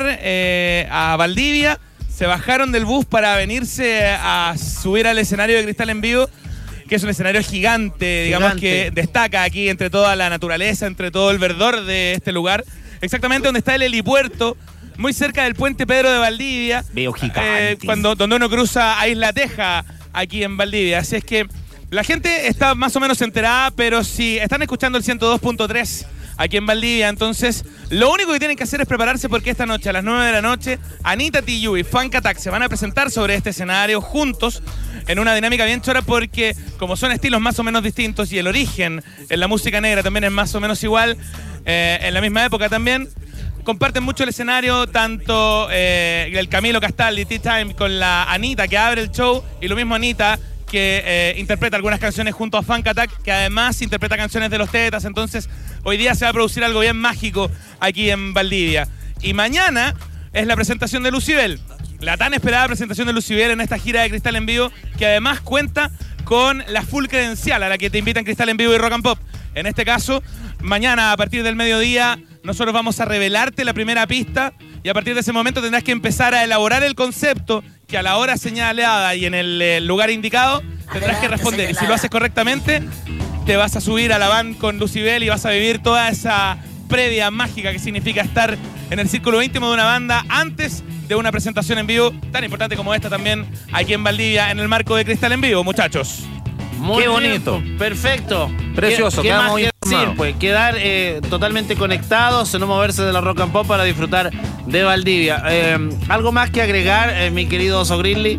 a Valdivia, se bajaron del bus para venirse a subir al escenario de Cristal en vivo, que es un escenario gigante, digamos, que destaca aquí entre toda la naturaleza, entre todo el verdor de este lugar. Exactamente donde está el helipuerto, muy cerca del puente Pedro de Valdivia. Veo gigante. Donde uno cruza a Isla Teja, aquí en Valdivia. Así es que la gente está más o menos enterada, pero si están escuchando el 102.3 aquí en Valdivia, entonces lo único que tienen que hacer es prepararse porque esta noche a las 9 de la noche Anita Tijoux y Funk Attack se van a presentar sobre este escenario juntos en una dinámica bien chora porque como son estilos más o menos distintos y el origen en la música negra también es más o menos igual, en la misma época también, comparten mucho el escenario, tanto el Camilo Castaldi, Tea Time, con la Anita que abre el show y lo mismo Anita que interpreta algunas canciones junto a Funk Attack, que además interpreta canciones de los Tetas. Entonces hoy día se va a producir algo bien mágico aquí en Valdivia. Y mañana es la presentación de Lucibel, la tan esperada presentación de Lucibel en esta gira de Cristal en vivo, que además cuenta con la full credencial a la que te invitan Cristal en vivo y Rock and Pop. En este caso, mañana a partir del mediodía nosotros vamos a revelarte la primera pista y a partir de ese momento tendrás que empezar a elaborar el concepto que a la hora señalada y en el lugar indicado tendrás que responder. Y si lo haces correctamente, te vas a subir a la van con Lucibel y vas a vivir toda esa previa mágica que significa estar en el círculo íntimo de una banda antes de una presentación en vivo tan importante como esta también aquí en Valdivia en el marco de Cristal en vivo, muchachos. Muy Qué bonito. Bien, perfecto. Precioso, ¿Qué más quedamos que decir? Pues quedar totalmente conectados, no moverse de la Rock and Pop para disfrutar de Valdivia. ¿Algo más que agregar, mi querido Oso Grizzly?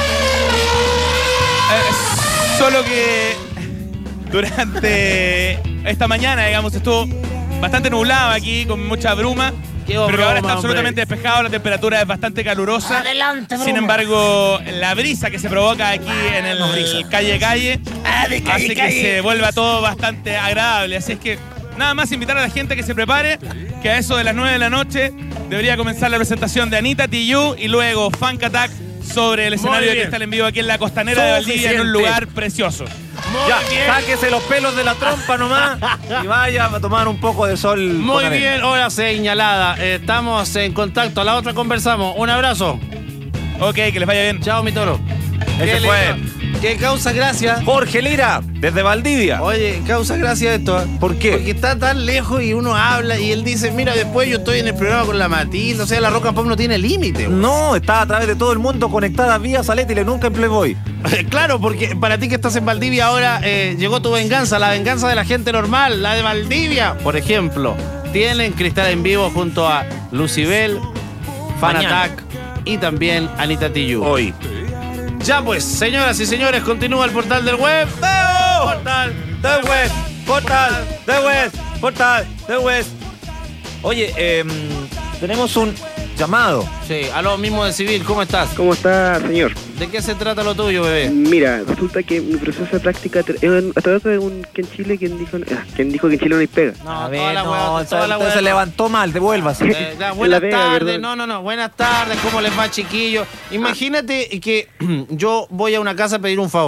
Solo que durante esta mañana, digamos, estuvo bastante nublado aquí, con mucha bruma. Pero ahora está absolutamente despejado, la temperatura es bastante calurosa. Adelante, Sin embargo, la brisa que se provoca aquí en el calle hace que se vuelva todo bastante agradable. Así es que nada más invitar a la gente que se prepare, que a eso de las 9 de la noche debería comenzar la presentación de Anita Tijoux y luego Funk Attack sobre el escenario de Cristal en vivo aquí en la costanera de Valdivia, en un lugar precioso. Sáquese los pelos de la trompa nomás y vaya a tomar un poco de sol. Muy bien, hora señalada. Estamos en contacto. A la otra conversamos. Un abrazo. Ok, que les vaya bien. Chao, mi toro. Ese fue. ¿Qué causa gracia? Jorge Lira, desde Valdivia. Oye, causa gracia esto. ¿Por qué? Porque está tan lejos y uno habla y él dice, mira, después yo estoy en el programa con la Matilda. O sea, la Rock and Pop no tiene límite. No, está a través de todo el mundo conectada vía Salétile, nunca en Playboy. Claro, porque para ti que estás en Valdivia ahora llegó tu venganza, la venganza de la gente normal, la de Valdivia. Por ejemplo, tienen Cristal en vivo junto a Lucibel, Funk Attack y también Anita Tijoux. Hoy. Ya pues, señoras y señores, continúa el portal del web. Portal del web, portal del web, portal del web. Oye, tenemos un llamado. Sí, aló, mismo de civil, ¿cómo estás? ¿Cómo está, señor? ¿De qué se trata lo tuyo, bebé? Mira, resulta que mi proceso de práctica a través de un que en Chile quien dijo que en Chile no hay pega. No, a ver, entonces se levantó mal, devuélvase. Buenas tardes, no, buenas tardes, ¿cómo les va, chiquillos? Imagínate que yo voy a una casa a pedir un favor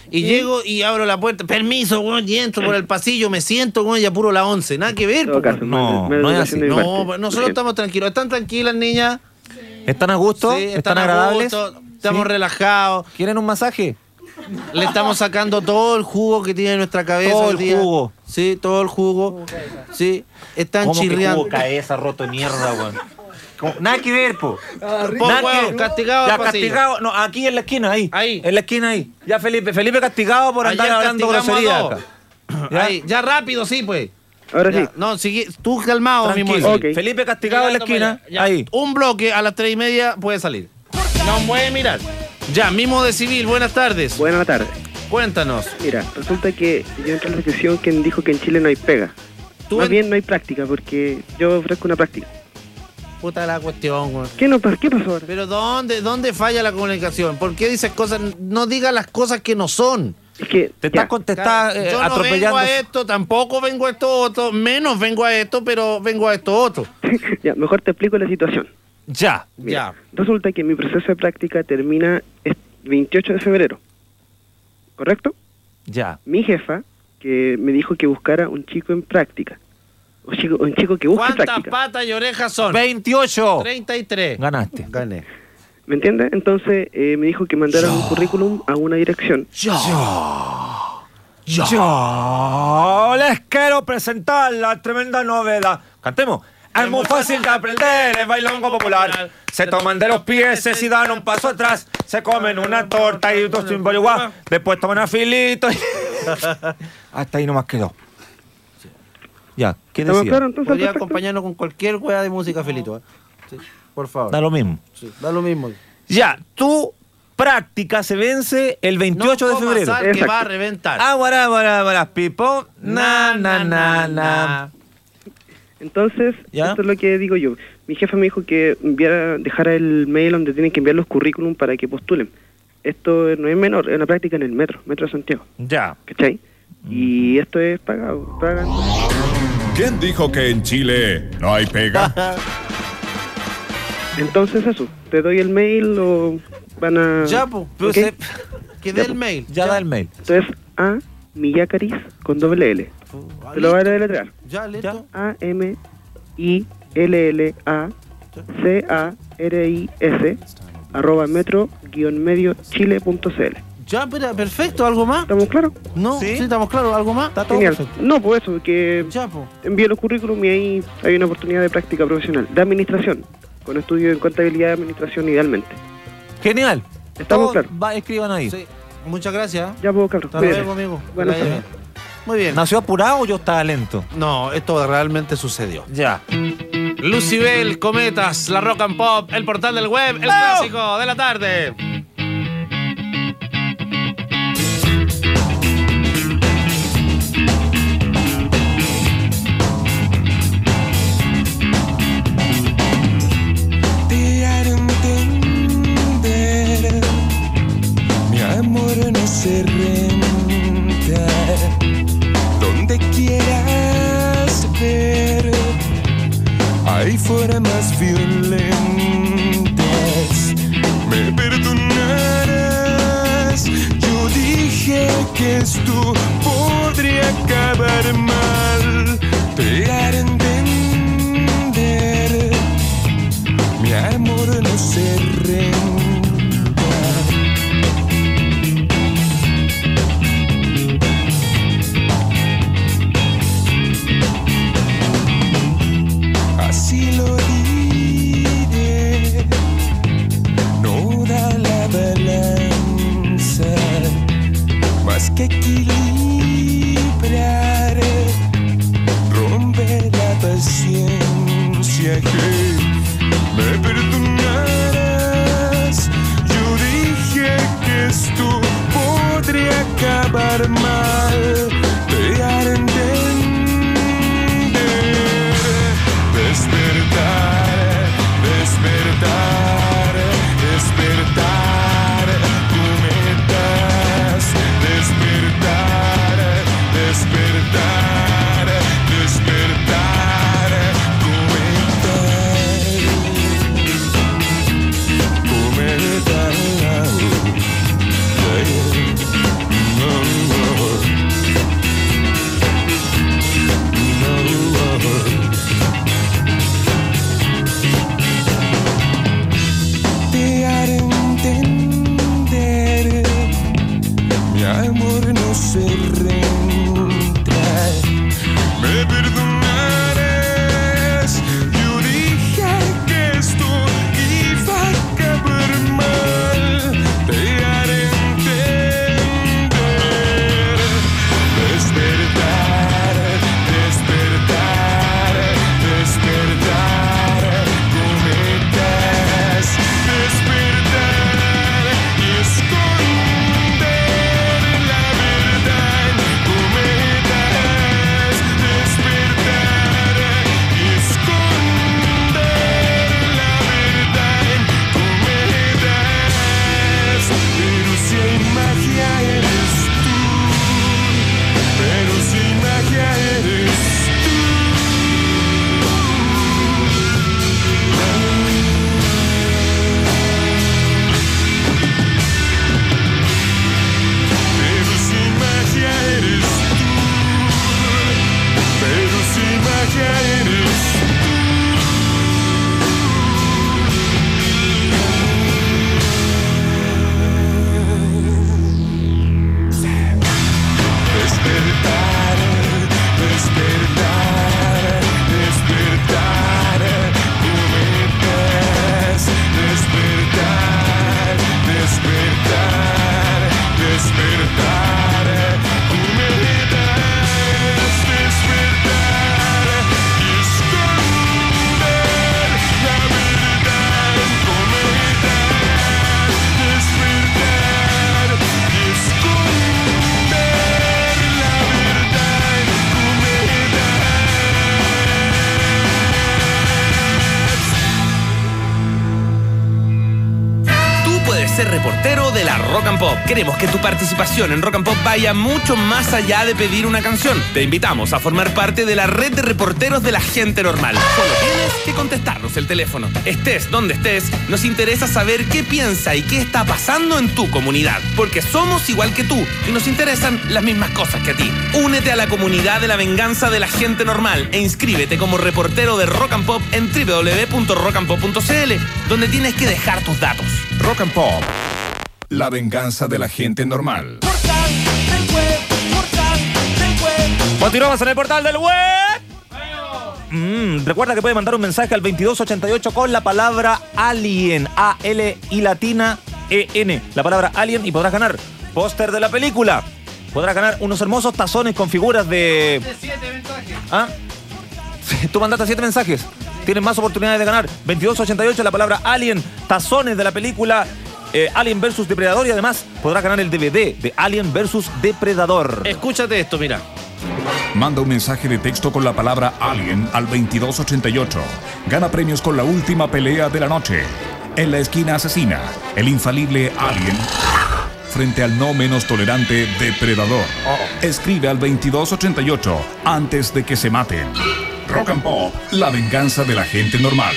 Y llego y abro la puerta. Permiso, weón, y entro por el pasillo, me siento, weón, y apuro la 11. Nada que ver, po, weón. No es así. No, nosotros estamos tranquilos. ¿Están tranquilas, niñas? ¿Están a gusto? Sí, ¿Están a agradables? gusto, estamos Sí. relajados. ¿Quieren un masaje? Le estamos sacando todo el jugo que tiene nuestra cabeza. Todo hoy el día. jugo. Sí, todo el jugo. Sí, están ¿Cómo chirriando. que cabeza roto de mierda, weón? Nada que ver, po. Nada que- castigado Ya al pasillo. castigado, no, aquí en la esquina, ahí. En la esquina ahí. Ya Felipe castigado por andar Ayer hablando castigamos grosería a dos. acá. ¿Ya? Ahí, ya rápido, sí, pues. Ahora Ya, sí. No, sigue, tú calmado, Tranquilo. mismo. Ok. Felipe castigado en la esquina, Ya, ahí. Un bloque a las 3:30 puede salir. No puede mirar. Ya, Mimo de Civil, buenas tardes. Buenas tardes. Cuéntanos. Mira, resulta que yo entré a la sesión que dijo que en Chile no hay pega. Más bien no hay práctica, porque yo ofrezco una práctica. Puta la cuestión, güey. ¿Qué pasó ahora? Pero ¿dónde falla la comunicación? ¿Por qué dices cosas? No digas las cosas que no son. Es que te estás Yo no atropellando. vengo a esto, tampoco vengo a esto otro, menos vengo a esto, pero vengo a esto otro. Ya, mejor te explico la situación. Ya. Mira, resulta que mi proceso de práctica termina el 28 de febrero. ¿Correcto? Ya. Mi jefa, que me dijo que buscara un chico en práctica. Un chico que busque ¿Cuántas práctica. patas y orejas son? 28. 33. Ganaste. Gané. ¿Me entiendes? Entonces me dijo que mandara un currículum a una dirección. Yo les quiero presentar la tremenda novedad. Cantemos. Es muy fácil de aprender el bailongo popular. Se toman de los pies y dan un paso atrás. Se comen una torta y dos igual. Después toman afilito. Hasta ahí nomás quedó. Ya, ¿qué ¿Estamos decía? claros, entonces, Podría perfecto? acompañarnos con cualquier wea de música, Felito. ¿Eh? Sí, por favor. Da lo mismo. Sí, da lo mismo. Ya, tu práctica se vence el 28 de febrero. Sal que va a reventar. Pipo. Na. Entonces, ¿Ya? esto es lo que digo yo. Mi jefa me dijo que dejara el mail donde tienen que enviar los currículum para que postulen. Esto no es menor, es una práctica en el metro de Santiago. Ya. ¿Cachai? Y esto es pagado. ¿Quién dijo que en Chile no hay pega? Entonces eso, te doy el mail o van a... Ya, pues. ¿Ok? Que dé el mail. Ya da el mail. Entonces, A Millacaris con doble L. Te lo voy a deletrear. Ya, listo. AMILLACARIS @metro-medio-chile.cl. Ya, pero perfecto, ¿algo más? ¿Estamos claros? No, sí, estamos claros, ¿algo más? Está Genial. No, pues eso, que envío los currículum y ahí hay una oportunidad de práctica profesional, de administración, con estudio en contabilidad y administración idealmente. Genial. ¿Estamos Todos claros? escriban ahí. Sí. Muchas gracias. Ya puedo, cabrón. Hasta luego, amigo. Buenas Que vaya tardes. bien. Muy bien. ¿Nació apurado o yo estaba lento? No, esto realmente sucedió. Ya. Lucibel, Cometas, la Rock and Pop, el portal del web, el clásico de la tarde. Te haré entender, mi amor no se renta. Donde quieras ver, hay formas violentas. Me perdonarás, yo dije que esto podría acabar mal. Te haré entender, mi amor no se renta. Así lo diré, no da la balanza, más que equilibrar, rompe la ser reportero de la Rock and Pop. Queremos que tu participación en Rock and Pop vaya mucho más allá de pedir una canción. Te invitamos a formar parte de la red de reporteros de la gente normal. Solo tienes que contestarnos el teléfono. Estés donde estés, nos interesa saber qué piensa y qué está pasando en tu comunidad. Porque somos igual que tú y nos interesan las mismas cosas que a ti. Únete a la comunidad de la venganza de la gente normal e inscríbete como reportero de Rock and Pop en www.rockandpop.cl, donde tienes que dejar tus datos. Rock and Pop, la venganza de la gente normal. Continuamos en el portal del web. Recuerda que puedes mandar un mensaje al 2288 con la palabra Alien, A-L y latina E-N, la palabra Alien, y podrás ganar póster de la película. Podrás ganar unos hermosos tazones con figuras de... 7 mensajes. ¿Ah? Sí, tú mandaste 7 mensajes. Tienes más oportunidades de ganar. 2288, la palabra Alien, tazones de la película Alien vs Depredador, y además podrás ganar el DVD de Alien vs Depredador. Escúchate esto, mira. Manda un mensaje de texto con la palabra Alien al 2288. Gana premios con la última pelea de la noche. En la esquina asesina, el infalible Alien frente al no menos tolerante Depredador. Escribe al 2288 antes de que se maten. Rock and Pop, la venganza de la gente normal.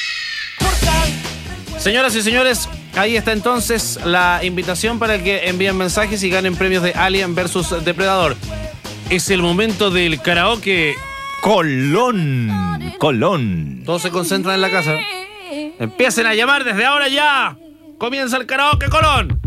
Señoras y señores, ahí está entonces la invitación para que envíen mensajes y ganen premios de Alien vs Depredador. Es el momento del karaoke. Colón. Todos se concentran en la casa. Empiecen a llamar desde ahora ya. Comienza el karaoke Colón.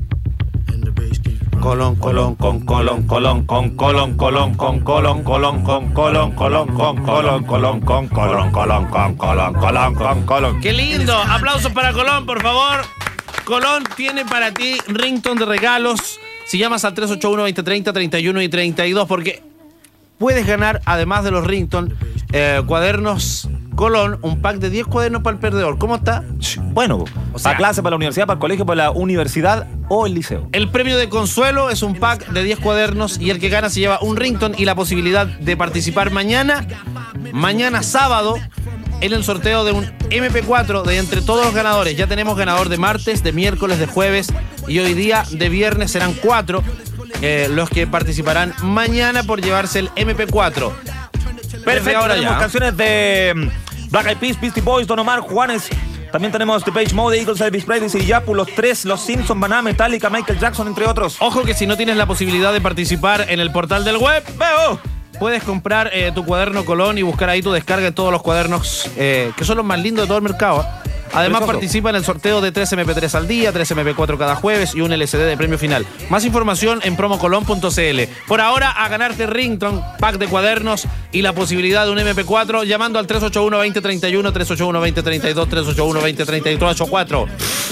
Colón, colón, con colón, colón, con colón, colón, con colón, colón, con colón, colón, con colón, colón, con colón, colón, con colón, colón, con colón. ¡Qué lindo! Aplausos para Colón, por favor. Colón tiene para ti ringtone de regalos. Si llamas al 381-2030, 31 y 32, porque puedes ganar, además de los ringtone, cuadernos Colón, un pack de 10 cuadernos para el perdedor. ¿Cómo está? Bueno, para clase, para la universidad, para el colegio, para la universidad o el liceo. El premio de consuelo es un pack de 10 cuadernos y el que gana se lleva un ringtone y la posibilidad de participar mañana sábado, en el sorteo de un MP4 de entre todos los ganadores. Ya tenemos ganador de martes, de miércoles, de jueves y hoy día de viernes. Serán 4 los que participarán mañana por llevarse el MP4. Perfecto, ahora tenemos ya canciones de Black Eyed Peas, Beastie Boys, Don Omar, Juanes. También tenemos The Page Mode, Eagles, Elvis Presley, Yapu, Los Tres, Los Simpsons, Maná, Metallica, Michael Jackson, entre otros. Ojo que si no tienes la posibilidad de participar en el portal del web, puedes comprar tu cuaderno Colón y buscar ahí tu descarga de todos los cuadernos que son los más lindos de todo el mercado. Además participa en el sorteo de 3 MP3 al día, 3 MP4 cada jueves y un LCD de premio final. Más información en promocolon.cl. Por ahora, a ganarte ringtone, pack de cuadernos y la posibilidad de un MP4 llamando al 381-2031, 381-2032, 381-203384.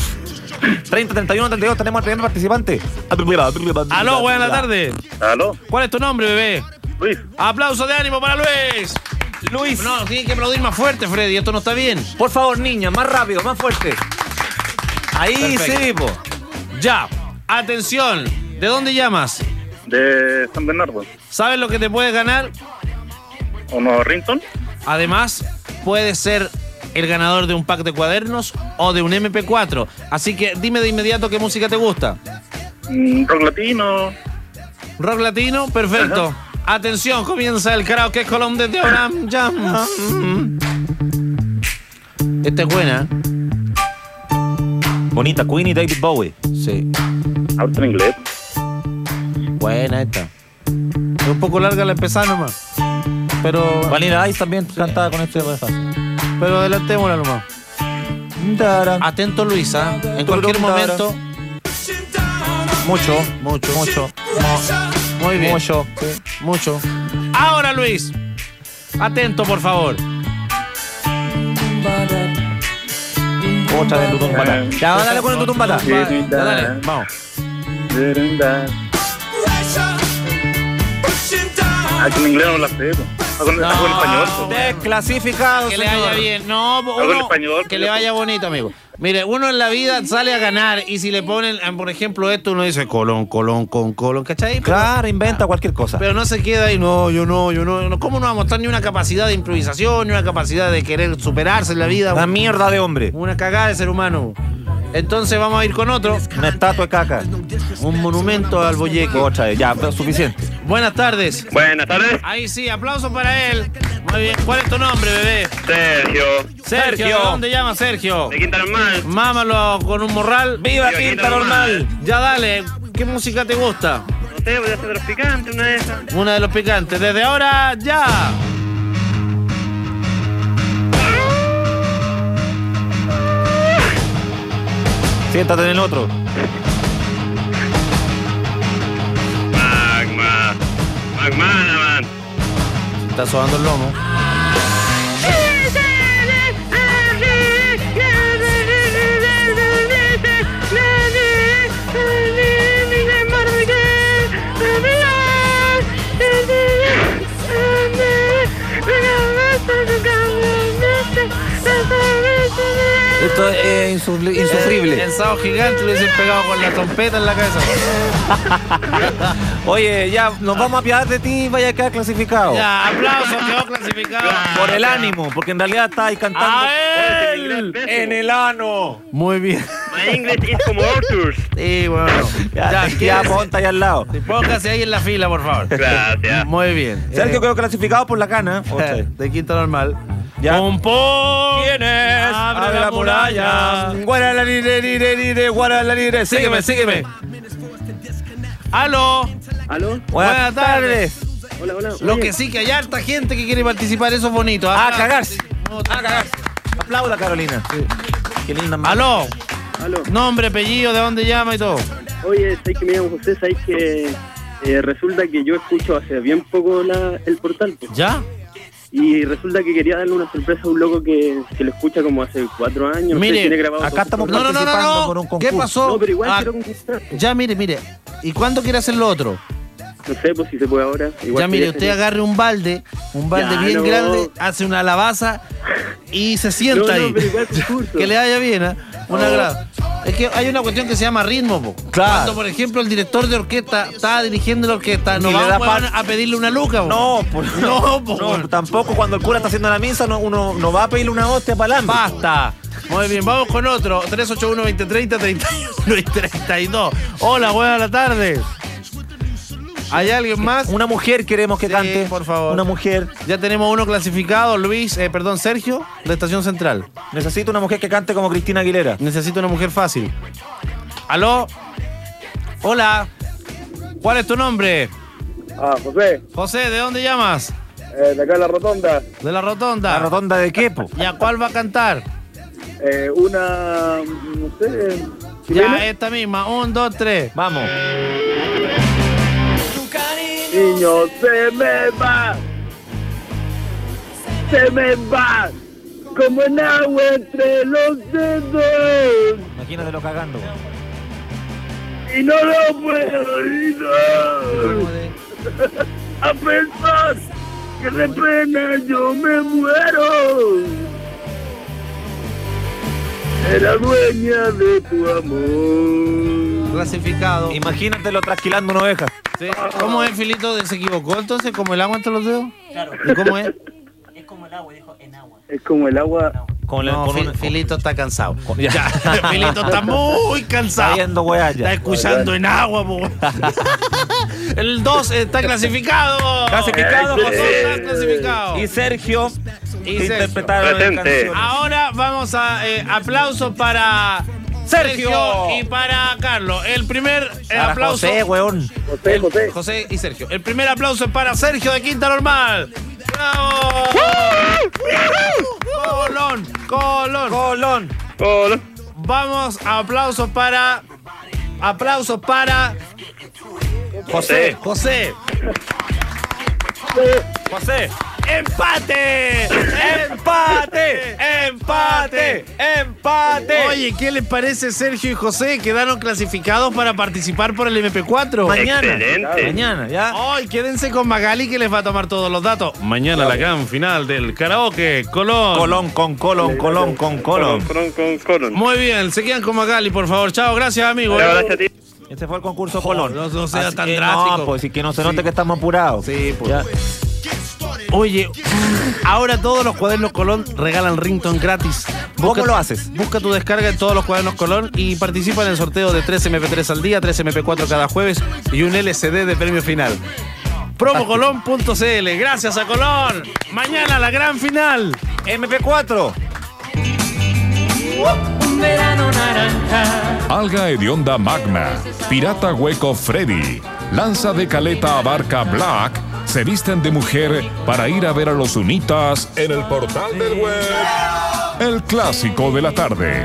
30, 31, 32, tenemos al primer participante. Aló, buenas tardes. Aló. ¿Cuál es tu nombre, bebé? Luis. Aplauso de ánimo para Luis. Luis. No, tiene que aplaudir más fuerte, Freddy. Esto no está bien. Por favor, niña, más rápido, más fuerte. Ahí sí, po. Ya. Atención. ¿De dónde llamas? De San Bernardo. ¿Sabes lo que te puedes ganar? ¿Uno ringtone? Además, puedes ser el ganador de un pack de cuadernos o de un MP4. Así que dime de inmediato qué música te gusta. Rock latino. Rock latino, perfecto. Ajá. Atención, comienza el karaoke Colón desde ahora. Ya. Esta es buena. Bonita, Queen y David Bowie. Sí. Habla en inglés. Buena esta. Es un poco larga la empezada nomás. Pero. Vanilla Ice también cantaba con este fácil. Pero adelantémosla nomás. Atento, Luisa. En cualquier momento. Mucho. Muy bien. Mucho. Mucho. Ahora, Luis. Atento, por favor. Otra de tu tumbata. Ya, dale con el tumbata. Dale, vamos. Aquí en inglés no la sé. Hago en español. Desclasificado, que le vaya bien. No, Hago en español. que le vaya bonito, amigo. Mire, uno en la vida sale a ganar y si le ponen, por ejemplo, esto, uno dice colón, con colón, ¿cachai? Pero, claro, inventa cualquier cosa. Pero no se queda ahí, no. ¿Cómo no va a mostrar ni una capacidad de improvisación, ni una capacidad de querer superarse en la vida? Una mierda de hombre. Una cagada de ser humano. Entonces vamos a ir con otro. Una estatua de caca. Un monumento al boyeque. Otra vez, ya, suficiente. Buenas tardes. Buenas tardes. Ahí sí, aplauso para él. Muy bien. ¿Cuál es tu nombre, bebé? Sergio. Sergio. ¿De dónde llamas, Sergio? De Quinta Normal. Mámalo con un morral. ¡Viva Quinta Normal! Ya dale. ¿Qué música te gusta? No sé, voy a hacer de los picantes, una de esas. Una de los picantes. Desde ahora, ya. Siéntate en el otro. Magma. Man. Está sobando el lomo. Esto es insufrible. El sábado gigante lo hubiesen pegado con la trompeta en la cabeza. Oye, ya nos vamos a apiadar de ti y vaya a quedar clasificado. Ya, aplauso, quedó clasificado. Por el ánimo, porque en realidad está ahí cantando. ¡A él! En el ano. Muy bien. My English is como Arthur. Sí, bueno. Ya ponte ahí al lado. Póngase ahí en la fila, por favor. Gracias. Muy bien. Sergio quedó clasificado por la cana. De Quinta Normal. Ya. ¡Pompón! ¿Quién es? Abre la muralla. Guaralalire. Sígueme. ¡Aló! Buenas tardes. Hola. Lo Oye, que sí que hay harta gente que quiere participar, eso es bonito. A cagarse. Aplauda, Carolina. Qué linda. Aló. Nombre, apellido, de dónde llama y todo. Oye, sabes que me llamo José, sabes que resulta que yo escucho hace bien poco el portal. Pues. ¿Ya? Y resulta que quería darle una sorpresa a un loco que lo escucha como hace 4 años. Mire, no sé, tiene grabado acá todo. estamos participando por un concurso. ¿Qué pasó? No, pero igual quiero conquistar. Ya, mire. ¿Y cuándo quiere hacer lo otro? No sé, pues si se puede ahora. Igual Ya, mire, quería usted hacer- agarre un balde Ya, bien no. grande, hace una alabaza y se sienta ahí. pero igual concurso. Que le vaya bien, ¿eh? Un agrado. Es que hay una cuestión que se llama ritmo, po. Claro. Cuando, por ejemplo, el director de orquesta está dirigiendo la orquesta, no Y le vamos da weón, a pedirle una luca, po. No, po. tampoco cuando el cura está haciendo la misa, uno no va a pedirle una hostia para el hambre. Basta. Muy bien, vamos con otro. 381-2030, 31 y 32. Hola, buenas tardes. ¿Hay alguien más? Una mujer queremos que cante. Por favor. Una mujer. Ya tenemos uno clasificado, Sergio, de Estación Central. Necesito una mujer que cante como Cristina Aguilera. Necesito una mujer fácil. ¿Aló? Hola. ¿Cuál es tu nombre? José. José, ¿de dónde llamas? De acá en la rotonda. De la Rotonda. ¿La rotonda de qué, po? ¿Y a cuál va a cantar? Una. No sé. Ya, esta misma. 1, 2, 3. Vamos. Niño, se me va. Se me va. Como en agua entre los dedos. Imagínatelo cagando. Y no lo puedo ir. A pensar que de pena yo me muero. Era dueña de tu amor. Clasificado. Imagínatelo trasquilando una oveja. Sí. ¿Cómo es, Filito? ¿Se equivocó entonces? ¿Como el agua entre los dedos? Claro. ¿Y cómo es? Es como el agua, dijo en agua. Es como el agua. No, Filito está cansado. Ya. Filito está muy cansado. Está viendo weá ya. Está escuchando en agua, po. El 2 está clasificado. Clasificado, José. Está clasificado. Y Sergio. Y Sergio. Interpretaron la canción. Ahora vamos a aplausos para Sergio y para Carlos. El primer Para aplauso. José, weón. José y Sergio. El primer aplauso es para Sergio de Quinta Normal. ¡Bravo! Colón. Vamos a aplausos para José. ¡Empate! Oye, ¿qué les parece Sergio y José? Quedaron clasificados para participar por el MP4. Mañana, ¿ya? Hoy quédense con Magali que les va a tomar todos los datos. Mañana la gran final del karaoke. Colón. Colón. Muy bien, se quedan con Magali, por favor. Chao, gracias, amigo. Gracias a ti. Este fue el concurso Colón. No sea Así tan que drástico. No, pues sí que no se note que estamos apurados. Sí, pues. Ya. Oye, ahora todos los cuadernos Colón regalan ringtone gratis. ¿Cómo lo haces? Busca tu descarga en todos los cuadernos Colón y participa en el sorteo de 3 MP3 al día, 3 MP4 cada jueves y un LCD de premio final. Promocolón.cl. Gracias a Colón. Mañana la gran final. MP4. Un verano naranja. Alga hedionda Magma, Pirata Hueco Freddy, Lanza de Caleta Abarca Black se visten de mujer para ir a ver a los Unitas en el portal del web. El clásico de la tarde.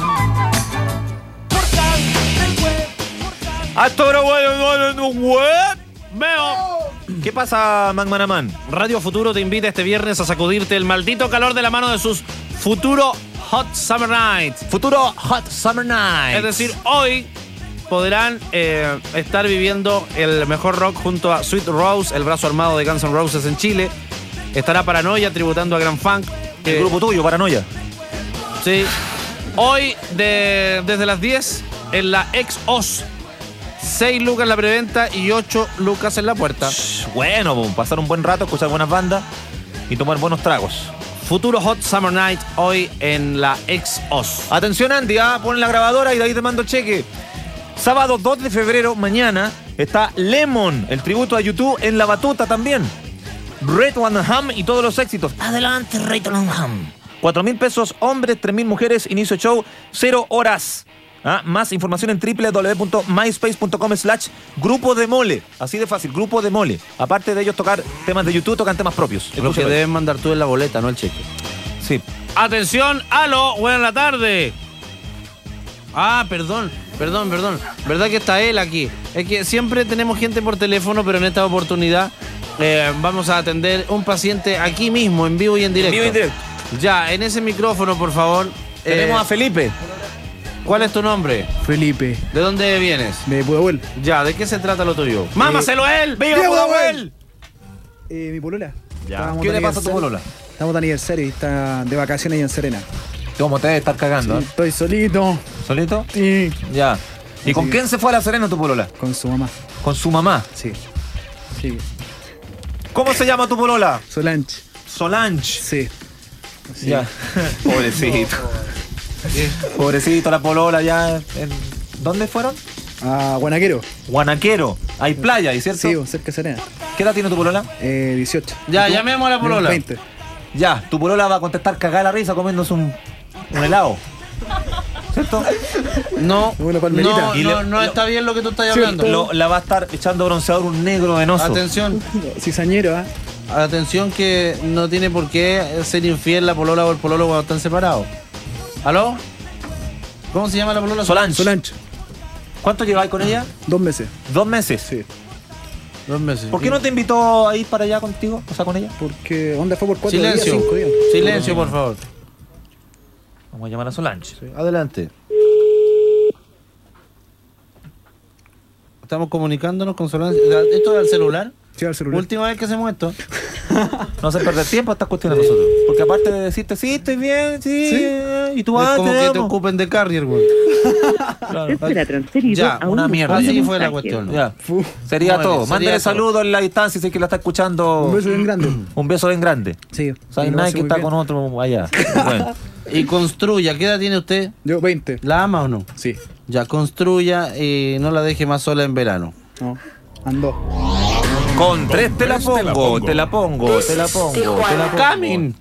A toro web. Veo. ¿Qué pasa, Magmanaman? Radio Futuro te invita este viernes a sacudirte el maldito calor de la mano de sus Futuro Hot Summer Nights. Futuro Hot Summer Nights. Es decir, hoy podrán estar viviendo el mejor rock junto a Sweet Rose, el brazo armado de Guns N' Roses en Chile. Estará Paranoia tributando a Grand Funk. El grupo tuyo, Paranoia. Sí. Hoy desde las 10 en la ex-OS. 6 lucas en la preventa y 8 lucas en la puerta. Bueno, pasar un buen rato, escuchar buenas bandas y tomar buenos tragos. Futuro Hot Summer Night hoy en la ex-OS. Atención, Andy, pon la grabadora y de ahí te mando cheque. Sábado 2 de febrero, mañana, está Lemon, el tributo a YouTube en La Batuta también. Red One Ham y todos los éxitos. Adelante, Red One Ham. 4.000 pesos hombres, 3.000 mujeres, inicio show, 0 horas. Más información en www.myspace.com/Grupo de Mole. Así de fácil, Grupo de Mole. Aparte de ellos tocar temas de YouTube, tocan temas propios. Lo que deben mandar tú en la boleta, no el cheque. Sí. Atención, aló, buena tarde. Perdón. ¿Verdad que está él aquí? Es que siempre tenemos gente por teléfono, pero en esta oportunidad vamos a atender un paciente aquí mismo, en vivo y en directo. En vivo y en directo. Ya, en ese micrófono, por favor. Tenemos a Felipe. ¿Cuál es tu nombre? Felipe. ¿De dónde vienes? De Pudahuel. Ya, ¿de qué se trata lo tuyo? ¡Mámaselo a él! ¡Viva Pudahuel! Mi polola. Ya. ¿Qué le pasa a tu polola? Estamos de aniversario y está de vacaciones ahí en Serena. ¿Cómo te debe estar cagando? Sí, estoy solito. ¿Solito? Sí. Ya. ¿Y con quién se fue a La Serena tu polola? Con su mamá. ¿Con su mamá? Sí. ¿Cómo se llama tu polola? Solange. Solange. Sí. Ya. Pobrecito. Pobrecito la polola ya. ¿Dónde fueron? A Guanaquero. Guanaquero. Hay playa ahí, ¿cierto? Sí, cerca de Serena. ¿Qué edad tiene tu polola? 18. Ya, llamemos a la polola. 20. Ya, tu polola va a contestar cagada la risa comiéndose un helado. ¿Cierto? No, palmerita. no está bien lo que tú estás hablando. La va a estar echando bronceador un negro venoso. Atención. Cizañero, Atención que no tiene por qué ser infiel la polola o el pololo cuando están separados. ¿Aló? ¿Cómo se llama la polola? Solange. ¿Cuánto lleváis con ella? 2 meses. 2 meses. Sí. 2 meses. ¿Por qué no te invitó a ir para allá contigo? O sea, con ella. Porque onda fue por 4 días, Silencio. 5 días. Silencio, por favor. Vamos a llamar a Solange. Sí, adelante. Estamos comunicándonos con Solange. ¿Esto es al celular? Sí, al celular. Última vez que hacemos esto. No se perder tiempo estas cuestiones nosotros. Porque aparte de decirte, sí, estoy bien, sí. Y tú Es como que te amo. ocupen de carrier, güey. Claro. Será transferido Ya, a una mierda. Así fue la cuestión. Ya. Sería Muy bien, todo. sería Mándale todo. saludos en la distancia si es que la está escuchando. Un beso bien grande. Un beso bien grande. Sí. O sea, Y lo nadie hace que muy está bien. con otro allá. Bueno. Y construya. ¿Qué edad tiene usted? Yo 20. ¿La ama o no? Sí. Ya, construya y no la deje más sola en verano. No. Ando. Con 3 te la pongo. Camin.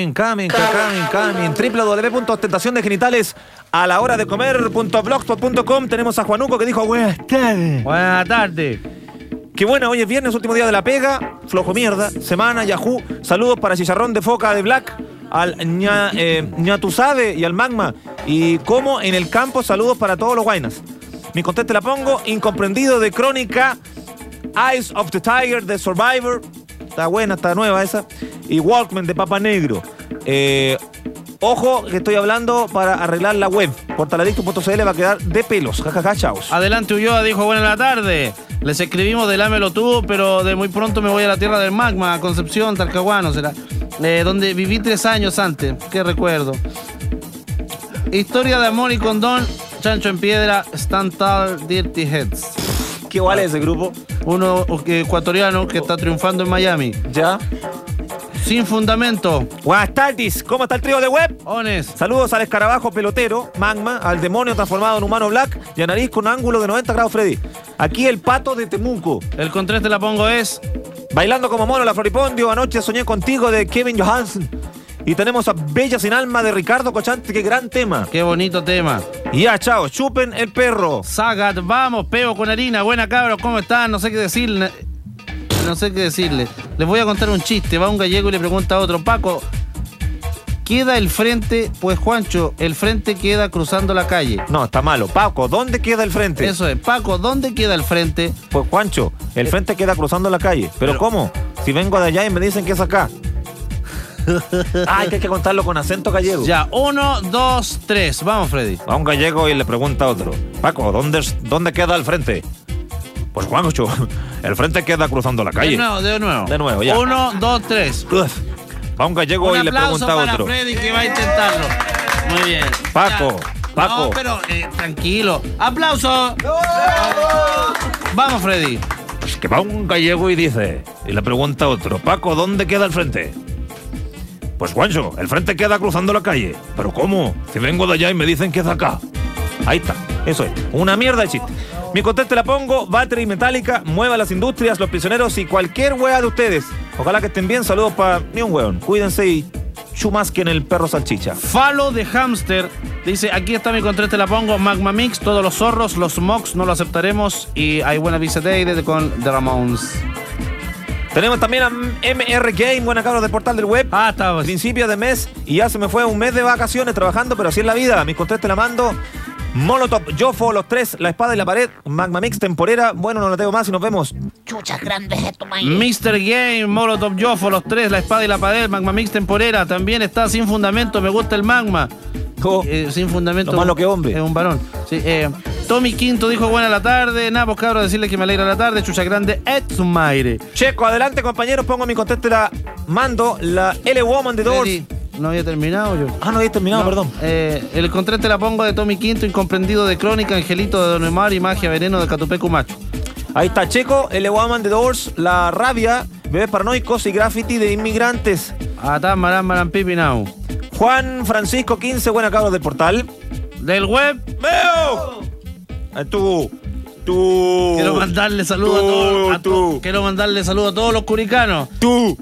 www.ostentaciondegenitales a la hora de comer.blogspot.com. Tenemos a Juanuco que dijo buenas tardes. Buenas tardes. Qué bueno, hoy es viernes, último día de la pega. Flojo mierda, semana, Yahoo. Saludos para Chicharrón de Foca de Black, al Ñatusabe y al Magma. Y como en el campo, saludos para todos los guainas. Mi conteste la pongo, incomprendido de Crónica, Eyes of the Tiger de Survivor. Está buena, está nueva esa. Y Walkman de Papa Negro. Ojo que estoy hablando para arreglar la web. Portaladicto.cl va a quedar de pelos. Jajaja, chaos. Adelante Ulloa dijo buena tarde. Les escribimos del Lámelo tú, pero de muy pronto me voy a la tierra del magma, a Concepción, Talcahuano será. Donde viví 3 años antes. Qué recuerdo. Historia de amor y condón. Chancho en piedra. Stand Tall Dirty Heads. ¿Qué vale ese grupo? Uno ecuatoriano que está triunfando en Miami. ¿Ya? Sin fundamento. Buenas tardes, ¿cómo está el trío de web? Ones. Saludos al escarabajo pelotero, Magma, al demonio transformado en humano black y a nariz con ángulo de 90 grados Freddy. Aquí el pato de Temuco. El con 3 te la pongo es... Bailando como mono la Floripondio, anoche soñé contigo de Kevin Johansen. Y tenemos a Bella sin alma de Ricardo Cochante, qué gran tema. Qué bonito tema. Y ya, chao, chupen el perro. Sagat, vamos, peo con harina. Buena cabros, ¿cómo están? No sé qué decirle. Les voy a contar un chiste. Va un gallego y le pregunta a otro, Paco, ¿queda el frente? Pues Juancho, el frente queda cruzando la calle. No, está malo. Paco, ¿dónde queda el frente? Eso es, Paco, ¿dónde queda el frente? Pues Juancho, el frente queda cruzando la calle. ¿Pero cómo? Si vengo de allá y me dicen que es acá. Ay, que hay que contarlo con acento gallego. Ya, 1, 2, 3. Vamos, Freddy. Va un gallego y le pregunta a otro, Paco, ¿dónde queda el frente? Pues Juancho, el frente queda cruzando la calle. De nuevo. De nuevo, ya. 1, 2, 3. Va un gallego y le pregunta a otro. Un aplauso para Freddy que va a intentarlo. Muy bien. Paco. No, pero tranquilo. ¡Aplauso! Vamos, Freddy. Es que va un gallego y dice, y le pregunta a otro, Paco, ¿dónde queda el frente? Pues Juancho, el frente queda cruzando la calle. ¿Pero cómo? Si vengo de allá y me dicen que es acá. Ahí está, eso es, una mierda de chiste. Mi conteste la pongo, Battery Metallica, mueva las industrias, los prisioneros y cualquier wea de ustedes. Ojalá que estén bien, saludos para ni un weón. Cuídense y chumasquen el perro salchicha. Falo de Hamster dice, aquí está mi conteste la pongo, Magma Mix, todos los zorros, los mocks no lo aceptaremos y hay buena visita con The Ramones. Tenemos también a MR Game, buena cabros del portal del web. Está. Principio de mes y ya se me fue un mes de vacaciones trabajando, pero así es la vida. Mi conteste la mando. Molotov, Jofo, los 3, la espada y la pared, Magma Mix, temporera. Bueno, no la tengo más y nos vemos. Chuchas grandes esto, man. Mr. Game, Molotov, Jofo, los 3, la espada y la pared, Magma Mix, temporera. También está Sin Fundamento, me gusta el Magma. Sin Fundamento. Lo malo que hombre. Es un varón. Sí, Tommy Quinto dijo buena la tarde. Nada, pues cabros, decirle que me alegra la tarde. Chucha grande, Etsumaire. Checo, adelante compañeros, pongo mi conteste la mando, la L-Woman de Doors. No había terminado yo. No había terminado, perdón. El contraste la pongo de Tommy Quinto, Incomprendido de Crónica, Angelito de Don Omar y Magia Veneno de Catupecu Macho. Ahí está Checo, L-Woman de Doors, La Rabia, Bebés Paranoicos y Graffiti de Inmigrantes. Atán, Marán, Marán, Pipi Now. Juan Francisco 15, buena cabros del portal. Del web. ¡Veo! Tú. Quiero mandarle saludos a todos. Quiero mandarle saludos a todos los curicanos. Tú.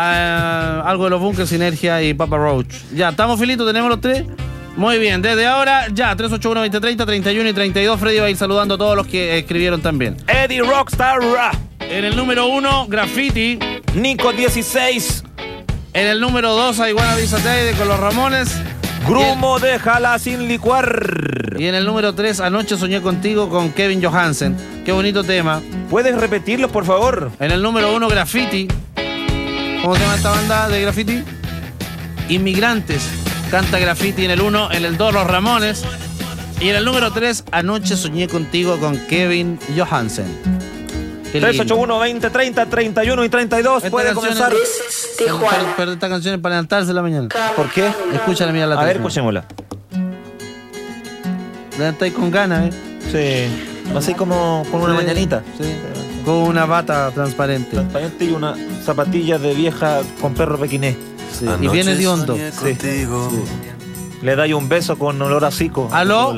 Algo de los Bunkers, Sinergia y Papa Roach. Ya, ¿estamos filitos? ¿Tenemos los 3? Muy bien, desde ahora, ya, 381-2030, 31 y 32. Freddy va a ir saludando a todos los que escribieron también. Eddie Rockstar Ra. En el número 1, Graffiti. Nico 16. En el número 2, Iguana Bisateide con los Ramones. Grumo, déjala sin licuar. Y en el número 3, Anoche soñé contigo con Kevin Johansen. Qué bonito tema. ¿Puedes repetirlo, por favor? En el número 1, Graffiti. ¿Cómo se llama esta banda de Graffiti? Inmigrantes. Canta Graffiti en el 1, en el 2, Los Ramones. Y en el número 3, Anoche soñé contigo con Kevin Johansen. 381-2030, 31 y 32. Puede comenzar. Pero esta canción es para levantarse en la mañana. ¿Por qué? Escúchala, mira la A ver, escuchémosla. Levantáis con ganas, Sí. Así como con una mañanita. Sí. Con una bata transparente. Transparente y una zapatilla de vieja con perro pequinés. Sí. Y viene de hondo. Sí. Le dais un beso con olor a cico. ¿Aló?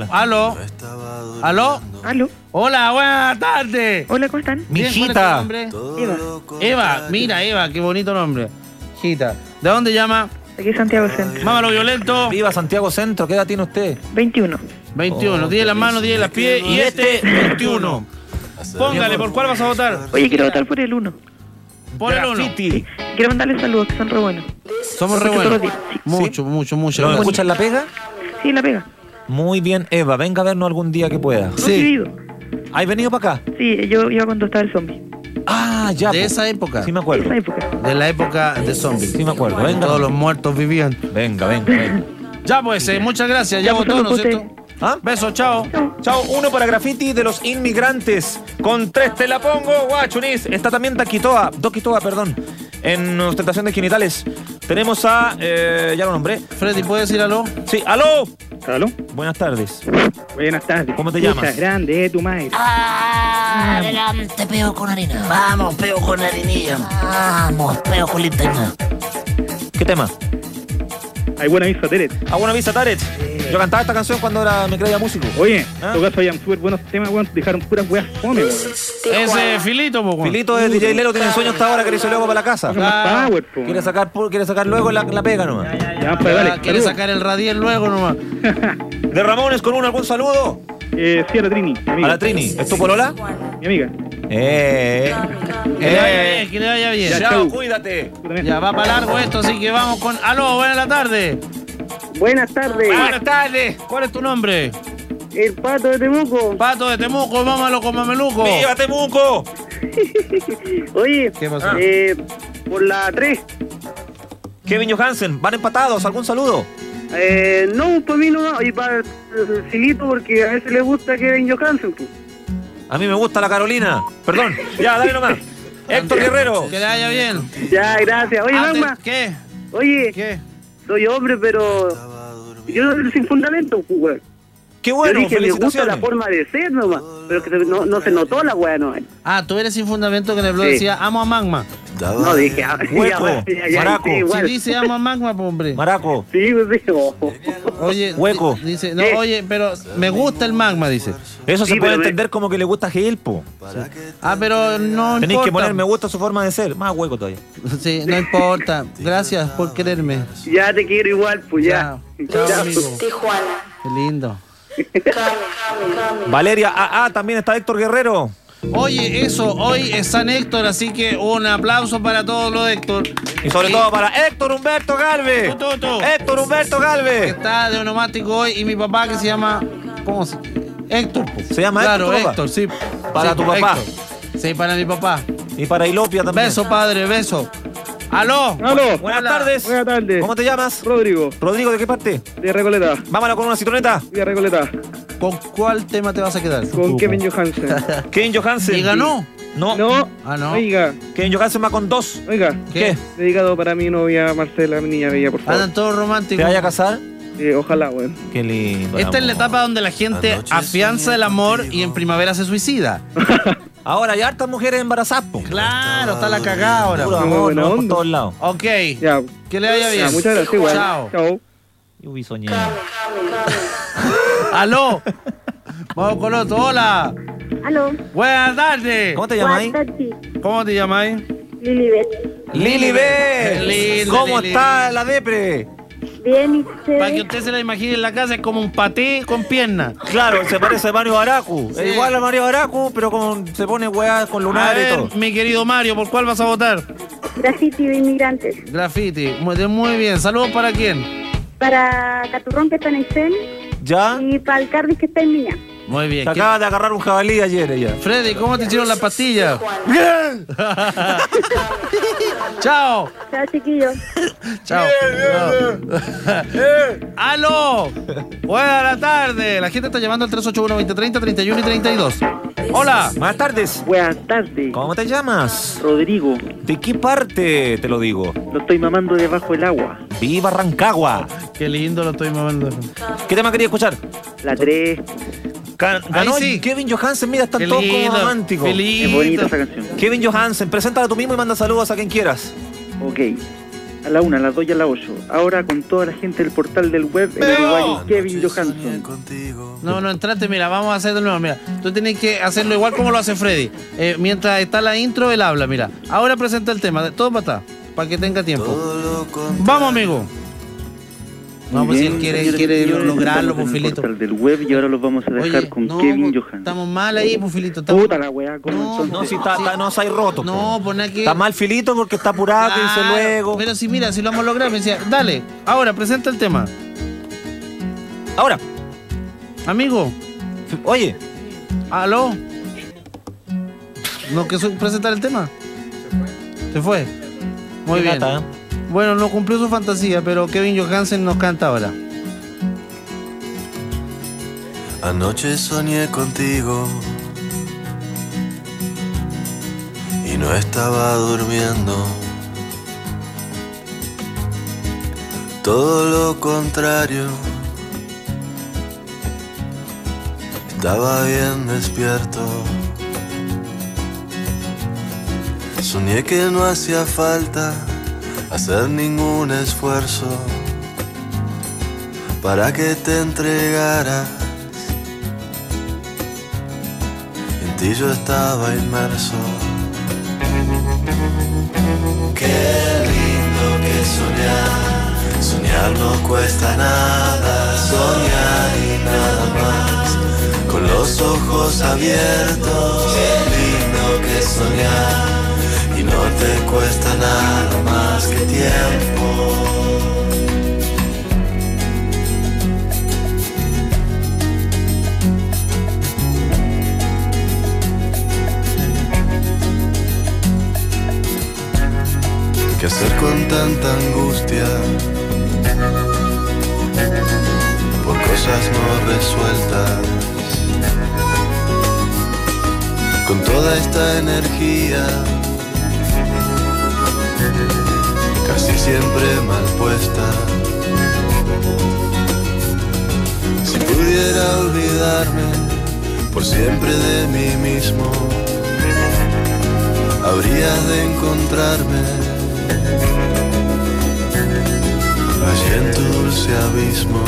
Hola, buenas tardes. Hola, ¿cómo están? Mi hijita. Eva. Mira, Eva, qué bonito nombre. Hijita. ¿De dónde llama? Aquí Santiago Centro. Mámalo violento. Viva Santiago Centro, ¿qué edad tiene usted? 21. 21, 10 las manos, 10 las pies y este 21. Póngale, ¿por cuál vas a votar? Oye, quiero votar por el 1. Por el 1. Sí. Quiero mandarles saludos, que son re buenos. Somos re buenos. Mucho. ¿Lo escuchas la pega? Sí, la pega. Muy bien, Eva, venga a vernos algún día que pueda. Sí. ¿Has venido para acá? Sí, yo iba cuando estaba el zombie. Ah, ya. De esa época. Sí me acuerdo. De esa época. De la época de zombies. Sí me acuerdo, venga. Todos los muertos vivían. Venga. Ya pues, muchas gracias. Ya votó, ¿no es cierto? ¿Ah? Besos, chao. Chao, 1 para Graffiti de los Inmigrantes. Con 3 te la pongo, guachunis. Está también Doquitoa, perdón. En ostentación de genitales. Tenemos a, ya lo nombré. Freddy, ¿puedes decir aló? Sí, aló. ¿Aló? Buenas tardes. Buenas tardes. ¿Cómo te llamas? Chucha grande, tu madre. Adelante, peo con harina. Vamos, peo con harinilla. Vamos, peo con linterna. tema? Hay buena vista, Teret. A buena vista, Tarek. Yo cantaba esta canción cuando me creía músico. Oye, en tu caso hayan súper buenos temas, weón. Dejaron puras weas fome, weón. Ese Filito, po, Filito es DJ Lelo, tiene sueño hasta ahora que le hizo luego para la casa. Quiere sacar luego la pega nomás. Ya, pues dale. Quiere sacar el radiel luego nomás. De Ramones con algún saludo. Sí, a la Trini, mi amiga. ¿A la Trini? ¿Es tu polola? Mi amiga. Que le vaya bien, que le vaya bien. Ya, chao, cuídate. Ya va para largo esto, así que vamos con... Aló, buenas tardes. Buenas tardes. Buenas tardes. ¿Cuál es tu nombre? El Pato de Temuco. Pato de Temuco, vámonos con Mameluco. ¡Viva Temuco! Oye, ¿Qué pasó? Por la 3. Kevin Johansen, van empatados, ¿algún saludo? No, para mí no, y para el Filito, porque a veces le gusta Kevin Johansen, pues. A mí me gusta la Carolina. Perdón, ya, dale nomás. Héctor Guerrero. Que le vaya bien. Ya, gracias. Oye, Magma. ¿Qué? Oye. ¿Qué? Soy hombre, pero yo no soy sin fundamento, pues, weón. Qué bueno, yo dije, me gusta felicitaciones. la forma de ser nomás, pero que no se notó la weá, no. Ah, tú eres sin fundamento que en el blog Sí. decía amo a Magma. No, dije, Hueco, Maraco. sí, igual. Si dice amo a Magma, pues, hombre. Maraco. Sí, pues sí. Oye, Hueco. Dice, no, oye, pero me gusta el Magma, dice. Eso Sí, se puede pero entender como que le gusta a Gelpo. Ah, pero no Tenéis importa. que poner me gusta su forma de ser. Más hueco todavía. Sí, no importa. Gracias por quererme. Ya te quiero igual, pues ya. Chao, Ya, amigo. Tijuana. Qué lindo. Valeria, también está Héctor Guerrero. Oye, eso, hoy es San Héctor, así que un aplauso para todos los Héctor. Y sobre todo para Héctor Humberto Galvez. Héctor Humberto Que Galvez. está de onomático hoy y mi papá que se llama... ¿Cómo se Héctor. Po. ¿Se llama Claro, Héctor, tu papá? Héctor, sí. Para Sí, tu papá. Héctor. Sí, para mi papá. Y para Ilopia también. Beso, padre, beso. ¡Aló! Aló. Buenas tardes. Buenas tardes. ¿Cómo te llamas? Rodrigo. Rodrigo, ¿de qué parte? De Recoleta. Vámonos con una citroneta. De Recoleta. ¿Con cuál tema te vas a quedar? Con Kevin Johansen. Kevin Johansen. ¿Y ganó? No. No. Ah, no. Oiga. Kevin Johansen va con 2. Oiga. ¿Qué? Dedicado para mi novia Marcela, mi niña bella, por favor. Andan todos románticos. ¿Te vaya a casar? Ojalá, weón. Qué lindo. Esta es la etapa donde la gente afianza el amor y en primavera se suicida. Ahora hay hartas mujeres embarazadas, po. Claro, está la cagada ahora. Puro Muy amor, buena no, por onda. todos lados. Ok. Ya. Que le vaya bien. Ya, muchas gracias, igual. Chao. Chao. Yo vi soñando. ¡Aló! Vamos con otro. Hola. Aló. Buenas tardes. ¿Cómo te llamas? ¿Cómo te llamáis? Lilibet. Lilibet. Linda, ¿Cómo Lili. está la depre? Bien, ¿y ustedes? Para que usted se la imagine en la casa, es como un paté con piernas. Claro, se parece a Mario Baracu. Sí. Es igual a Mario Baracu, pero se pone weá con A lunares y ver, todo. mi querido Mario, ¿por cuál vas a votar? Graffiti de inmigrantes. Graffiti. Muy bien. ¿Saludos para quién? Para Caturrón, que está en Aysén, ¿Ya? y para el Cardis, que está en Miña. Muy bien. Te acabas de agarrar un jabalí ayer ella. Freddy, ¿cómo te hicieron las pastillas? ¡Bien! ¡Chao! Chao, chiquillos. ¡Chao! ¡Aló! Buenas tardes. La gente está llamando al 381-2030, 31 y 32. Hola. Buenas tardes. Buenas tardes. ¿Cómo te llamas? Rodrigo. ¿De qué parte te lo digo? Lo estoy mamando debajo del agua. Viva Rancagua. Qué lindo lo estoy mamando. ¿Qué tema quería escuchar? La 3. Ganó Ahí sí. Kevin Johansen, mira, están Qué todos como lindo, románticos. qué lindo. Es bonita esa canción. Kevin Johansen, preséntala tú mismo y manda saludos a quien quieras. Ok. A la 1, a las 2 y a la 8. Ahora con toda la gente del portal del web, el uruguayo Kevin Johansen. No, entrate, mira, vamos a hacer de nuevo, mira. Tú tienes que hacerlo igual como lo hace Freddy. Mientras está la intro, él habla, mira. Ahora presenta el tema, todo para atrás, para que tenga tiempo. Vamos, amigo. No, pues si él quiere lograrlo, pues Filito. El del web y ahora los vamos a dejar Oye, con no, Kevin pues, Johansen. estamos mal ahí, pues Filito. Estamos... Puta la weá, ¿cómo No, si no se hay roto. No, pon aquí. Está mal Filito porque está apurado, que dice Claro, luego. Pero si mira, si lo vamos a lograr, me decía, dale, ahora presenta el tema. Ahora, amigo. Oye. ¿Aló? ¿No quiso presentar el tema? Se fue. Muy Qué bien. gata, ¿eh? Bueno, no cumplió su fantasía, pero Kevin Johansen nos canta ahora. Anoche soñé contigo y no estaba durmiendo. Todo lo contrario, estaba bien despierto. Soñé que no hacía falta hacer ningún esfuerzo para que te entregaras. En ti yo estaba inmerso. Qué lindo que soñar, soñar no cuesta nada, soñar y nada más, con los ojos abiertos. Qué lindo que soñar y no te cuesta nada más que tiempo. ¿Qué hacer con tanta angustia por cosas no resueltas? Con toda esta energía, casi siempre mal puesta. Si pudiera olvidarme por siempre de mí mismo, habría de encontrarme allí en tu dulce abismo.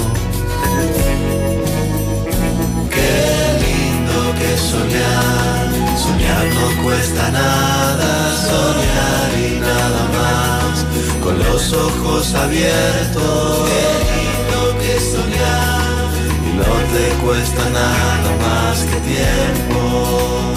Qué lindo que soñar, soñar no cuesta nada, soñar y nada más, con los ojos abiertos. Qué lindo que soñar y no te cuesta nada más que tiempo.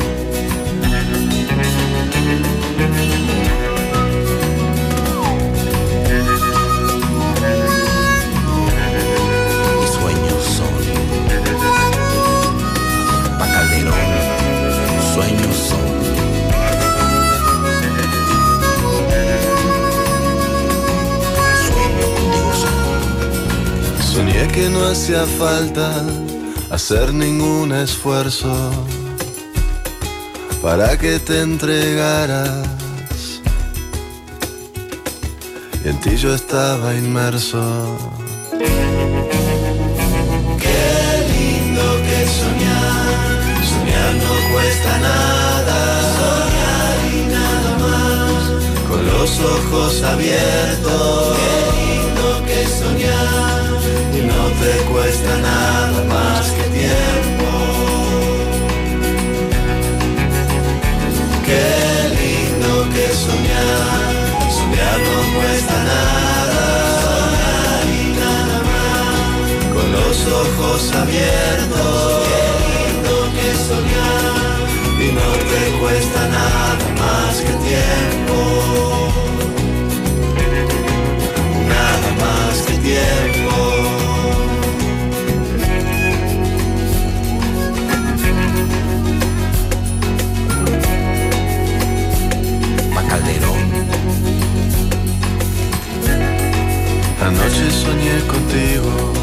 Sueños son. Sueño contigo son. Soñé que no hacía falta hacer ningún esfuerzo para que te entregaras. Y en ti yo estaba inmerso. Qué lindo que soñar, soñar no cuesta nada, soñar y nada más, con los ojos abiertos. Qué lindo que soñar y no te cuesta nada más que tiempo. Qué lindo que soñar, soñar no cuesta nada, soñar y nada más, con los ojos abiertos. Qué lindo que soñar y no te cuesta nada más que tiempo. Nada más que tiempo. Calderón. Anoche soñé contigo.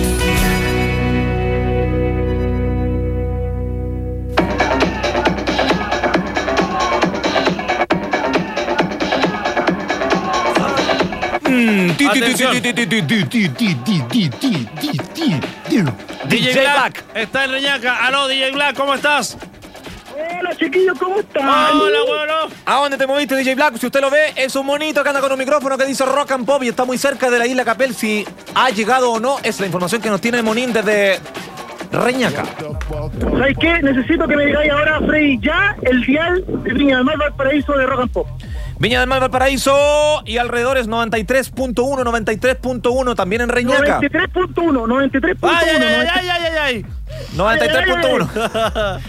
DJ Black está en Reñaca. Aló, DJ Black, ¿cómo estás? Hola, chiquillos, ¿cómo están? Hola, bueno. ¿A dónde te moviste, DJ Black? Si usted lo ve, es un monito que anda con un micrófono que dice Rock and Pop y está muy cerca de la isla Capel. Si ha llegado o no, es la información que nos tiene Monín desde Reñaca. ¿Sabes qué? Necesito que me digáis ahora, Freddy, ya el dial de Viña del Mar Valparaíso de Rock and Pop. Viña del Mar Valparaíso y alrededores 93.1, 93.1 también en Reñaca. 93.1, 93.1. Ay. 93.1.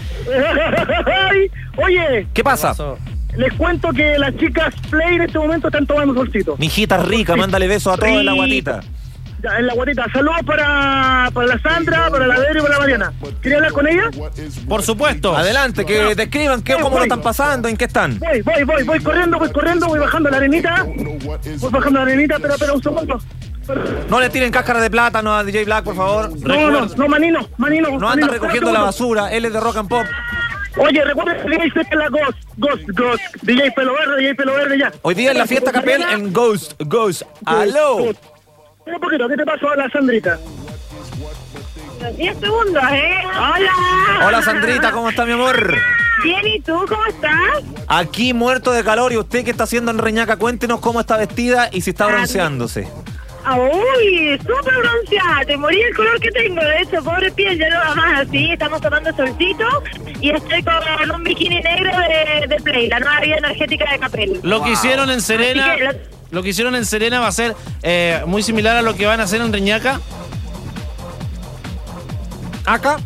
Oye, ¿qué pasa? Les cuento que las chicas Play en este momento están tomando solcito. Mijita rica, mándale besos a todos en la guatita. Ya, en la guatita. Saludos para la Sandra, para la Vero y para la Mariana. ¿Quería hablar con ella? Por supuesto. Adelante, que describan cómo lo están pasando, en qué están. Voy corriendo, voy bajando la arenita. Voy bajando la arenita, pero un segundo. No le tiren cáscara de plátano a DJ Black, por favor. No, Manino. No anda recogiendo la basura, él es de Rock and Pop. Oye, recuerden que DJ es la Ghost. DJ Pelo Verde ya. Hoy día en la fiesta Capel en Ghost. ¡Aló! Un poquito, ¿qué te pasó a la Sandrita? 10 segundos, ¡Hola! Hola, Sandrita, ¿cómo está, mi amor? Bien, ¿y tú cómo estás? Aquí muerto de calor. ¿Y usted qué está haciendo en Reñaca? Cuéntenos cómo está vestida y si está bronceándose. Uy, súper bronceada, te morí el color que tengo, de hecho, pobre piel, ya no va más así, estamos tomando solcito y estoy con un bikini negro de Play, la nueva vida energética de Capel. Lo que hicieron en Serena, Así que lo que hicieron en Serena va a ser muy similar a lo que van a hacer en Reñaca. Acá.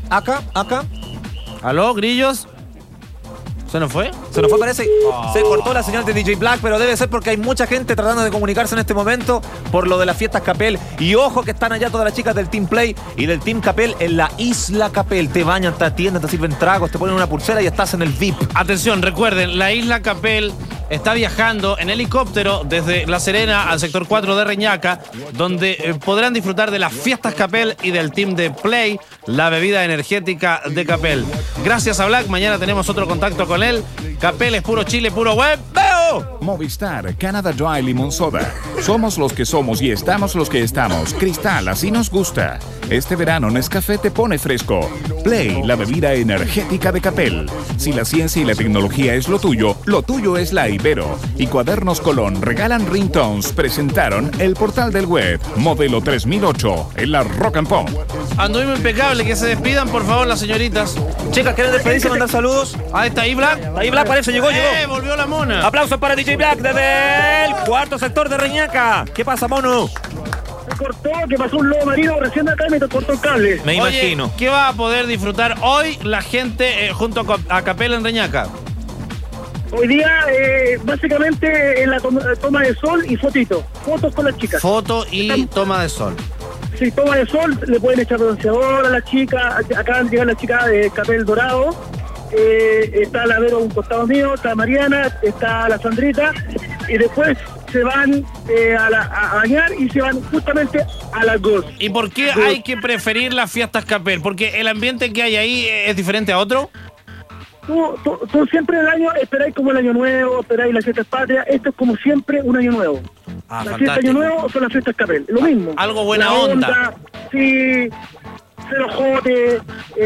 ¿Aló, grillos? ¿Se nos fue? Se nos fue, parece. Se cortó la señal de DJ Black, pero debe ser porque hay mucha gente tratando de comunicarse en este momento por lo de las fiestas Capel. Y ojo que están allá todas las chicas del Team Play y del Team Capel en la Isla Capel. Te bañan, te atienden, te sirven tragos, te ponen una pulsera y estás en el VIP. Atención, recuerden, la Isla Capel está viajando en helicóptero desde La Serena al sector 4 de Reñaca, donde podrán disfrutar de las fiestas Capel y del Team de Play, la bebida energética de Capel. Gracias a Black, mañana tenemos otro contacto con él. Capel es puro Chile, puro web. ¡Veo! Movistar, Canada Dry Limón Soda. Somos los que somos y estamos los que estamos. Cristal, así nos gusta. Este verano Nescafé te pone fresco. Play, la bebida energética de Capel. Si la ciencia y la tecnología es lo tuyo es la Ibero. Y Cuadernos Colón regalan ringtones. Presentaron el portal del web, modelo 3008, en la Rock and Pop. Anduvimos impecable, que se despidan por favor las señoritas. Chicas, ¿quieren despedirse y mandar saludos? Ah, está ahí Black. Ahí Black parece, llegó. Volvió la mona. Aplausos para DJ Black desde el cuarto sector de Reñaca. ¿Qué pasa, mono? Se cortó, que pasó un lobo marino recién acá y me cortó el cable. Me imagino. Oye, ¿qué va a poder disfrutar hoy la gente junto a Capel en Reñaca? Hoy día, básicamente, en la toma de sol y fotito. Fotos con las chicas. Foto y toma de sol. Sí, toma de sol, le pueden echar bronceador a las chicas. Acaban de llegar las chicas de Capel Dorado. Está la Vero a un costado mío, está Mariana, está la Sandrita. Y después se van a bañar y se van justamente a las GOS. ¿Y por qué hay que preferir las fiestas Capel? ¿Porque el ambiente que hay ahí es diferente a otro? Tú siempre en el año esperáis como el año nuevo, esperáis las fiestas patrias. Esto es como siempre un año nuevo. Las fiestas de año nuevo son las fiestas Capel. Lo mismo. Algo buena La onda. Sí, cero jote,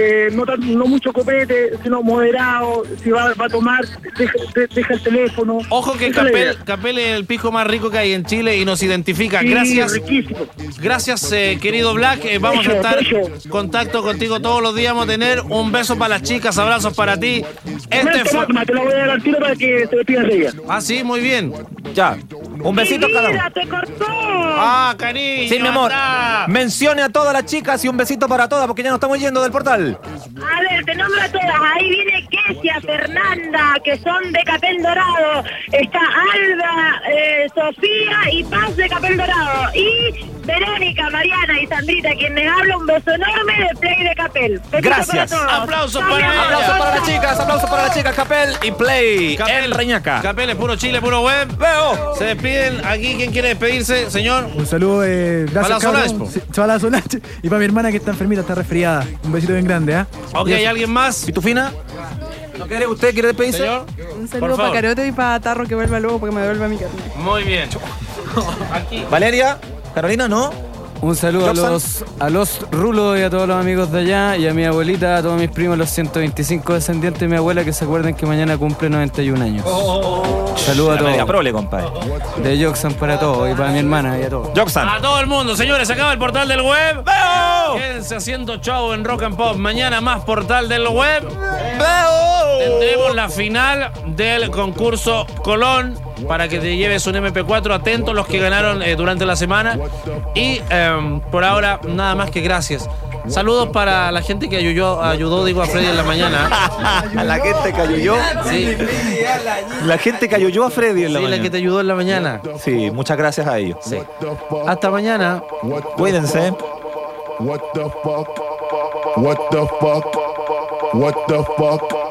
no mucho copete, sino moderado. Si va a tomar, deja el teléfono. Ojo que Capel es el pisco más rico que hay en Chile y nos identifica. Sí, gracias. riquísimo. Gracias, querido Black. Vamos a estar en contacto contigo todos los días. Vamos a tener un beso para las chicas, abrazos para ti. Magma, te la voy a dar al tiro para que te despidas de ella. Ah, sí, muy bien. Ya. Un besito cada uno. te cortó! Ah, cariño. Sí, mi amor. anda. Mencione a todas las chicas y un besito para todas porque ya nos estamos yendo del portal. A ver, te nombro a todas. Ahí viene Kesia, Fernanda, que son de Capel Dorado. Está Alba, Sofía y Paz de Capel Dorado. Y Verónica, Mariana y Sandrita, quien les habla, un beso enorme de Play de Capel. Besito Gracias. para todos. Aplausos Chao, para mi amor. Aplausos para las chicas, aplausos para las chicas. Capel y Play en Reñaca. Capel es puro Chile, puro web. Veo. Se despiden aquí. ¿Quién quiere despedirse, señor? Un saludo, gracias, Para la cabrón. Solange, po. Sí, para la Solange. Y para mi hermana que está enfermita, está resfriada. Un besito bien grande, ¿eh? Ok, ¿hay alguien más? ¿Pitufina? ¿No quiere usted? ¿Quiere despedirse? Señor. Un Por saludo favor. para Carote y para Tarro que vuelva luego porque me devuelva mi carne. Muy bien. Aquí. Valeria, Carolina, ¿no? Un saludo a los rulos y a todos los amigos de allá y a mi abuelita, a todos mis primos, los 125 descendientes de mi abuela que se acuerden que mañana cumple 91 años. Saludos a todos. Media prole, compadre. De Joxan para todos y para mi hermana y a todos. Joxan. A todo el mundo, señores, se acaba el portal del web. ¡Veo! Quédense haciendo show en Rock and Pop. Mañana más portal del web. ¡Veo! Tendremos la final del concurso Colón para que te lleves un MP4. Atentos los que ganaron durante la semana. Y por ahora, nada más que gracias. Saludos para la gente que ayudó a Freddy en la mañana. La gente que ayudó. Sí. La gente que ayudó a Freddy en la mañana. La que te ayudó en la mañana. Sí, muchas gracias a ellos. Sí. Hasta mañana. Cuídense. What the fuck? What the fuck? What the fuck?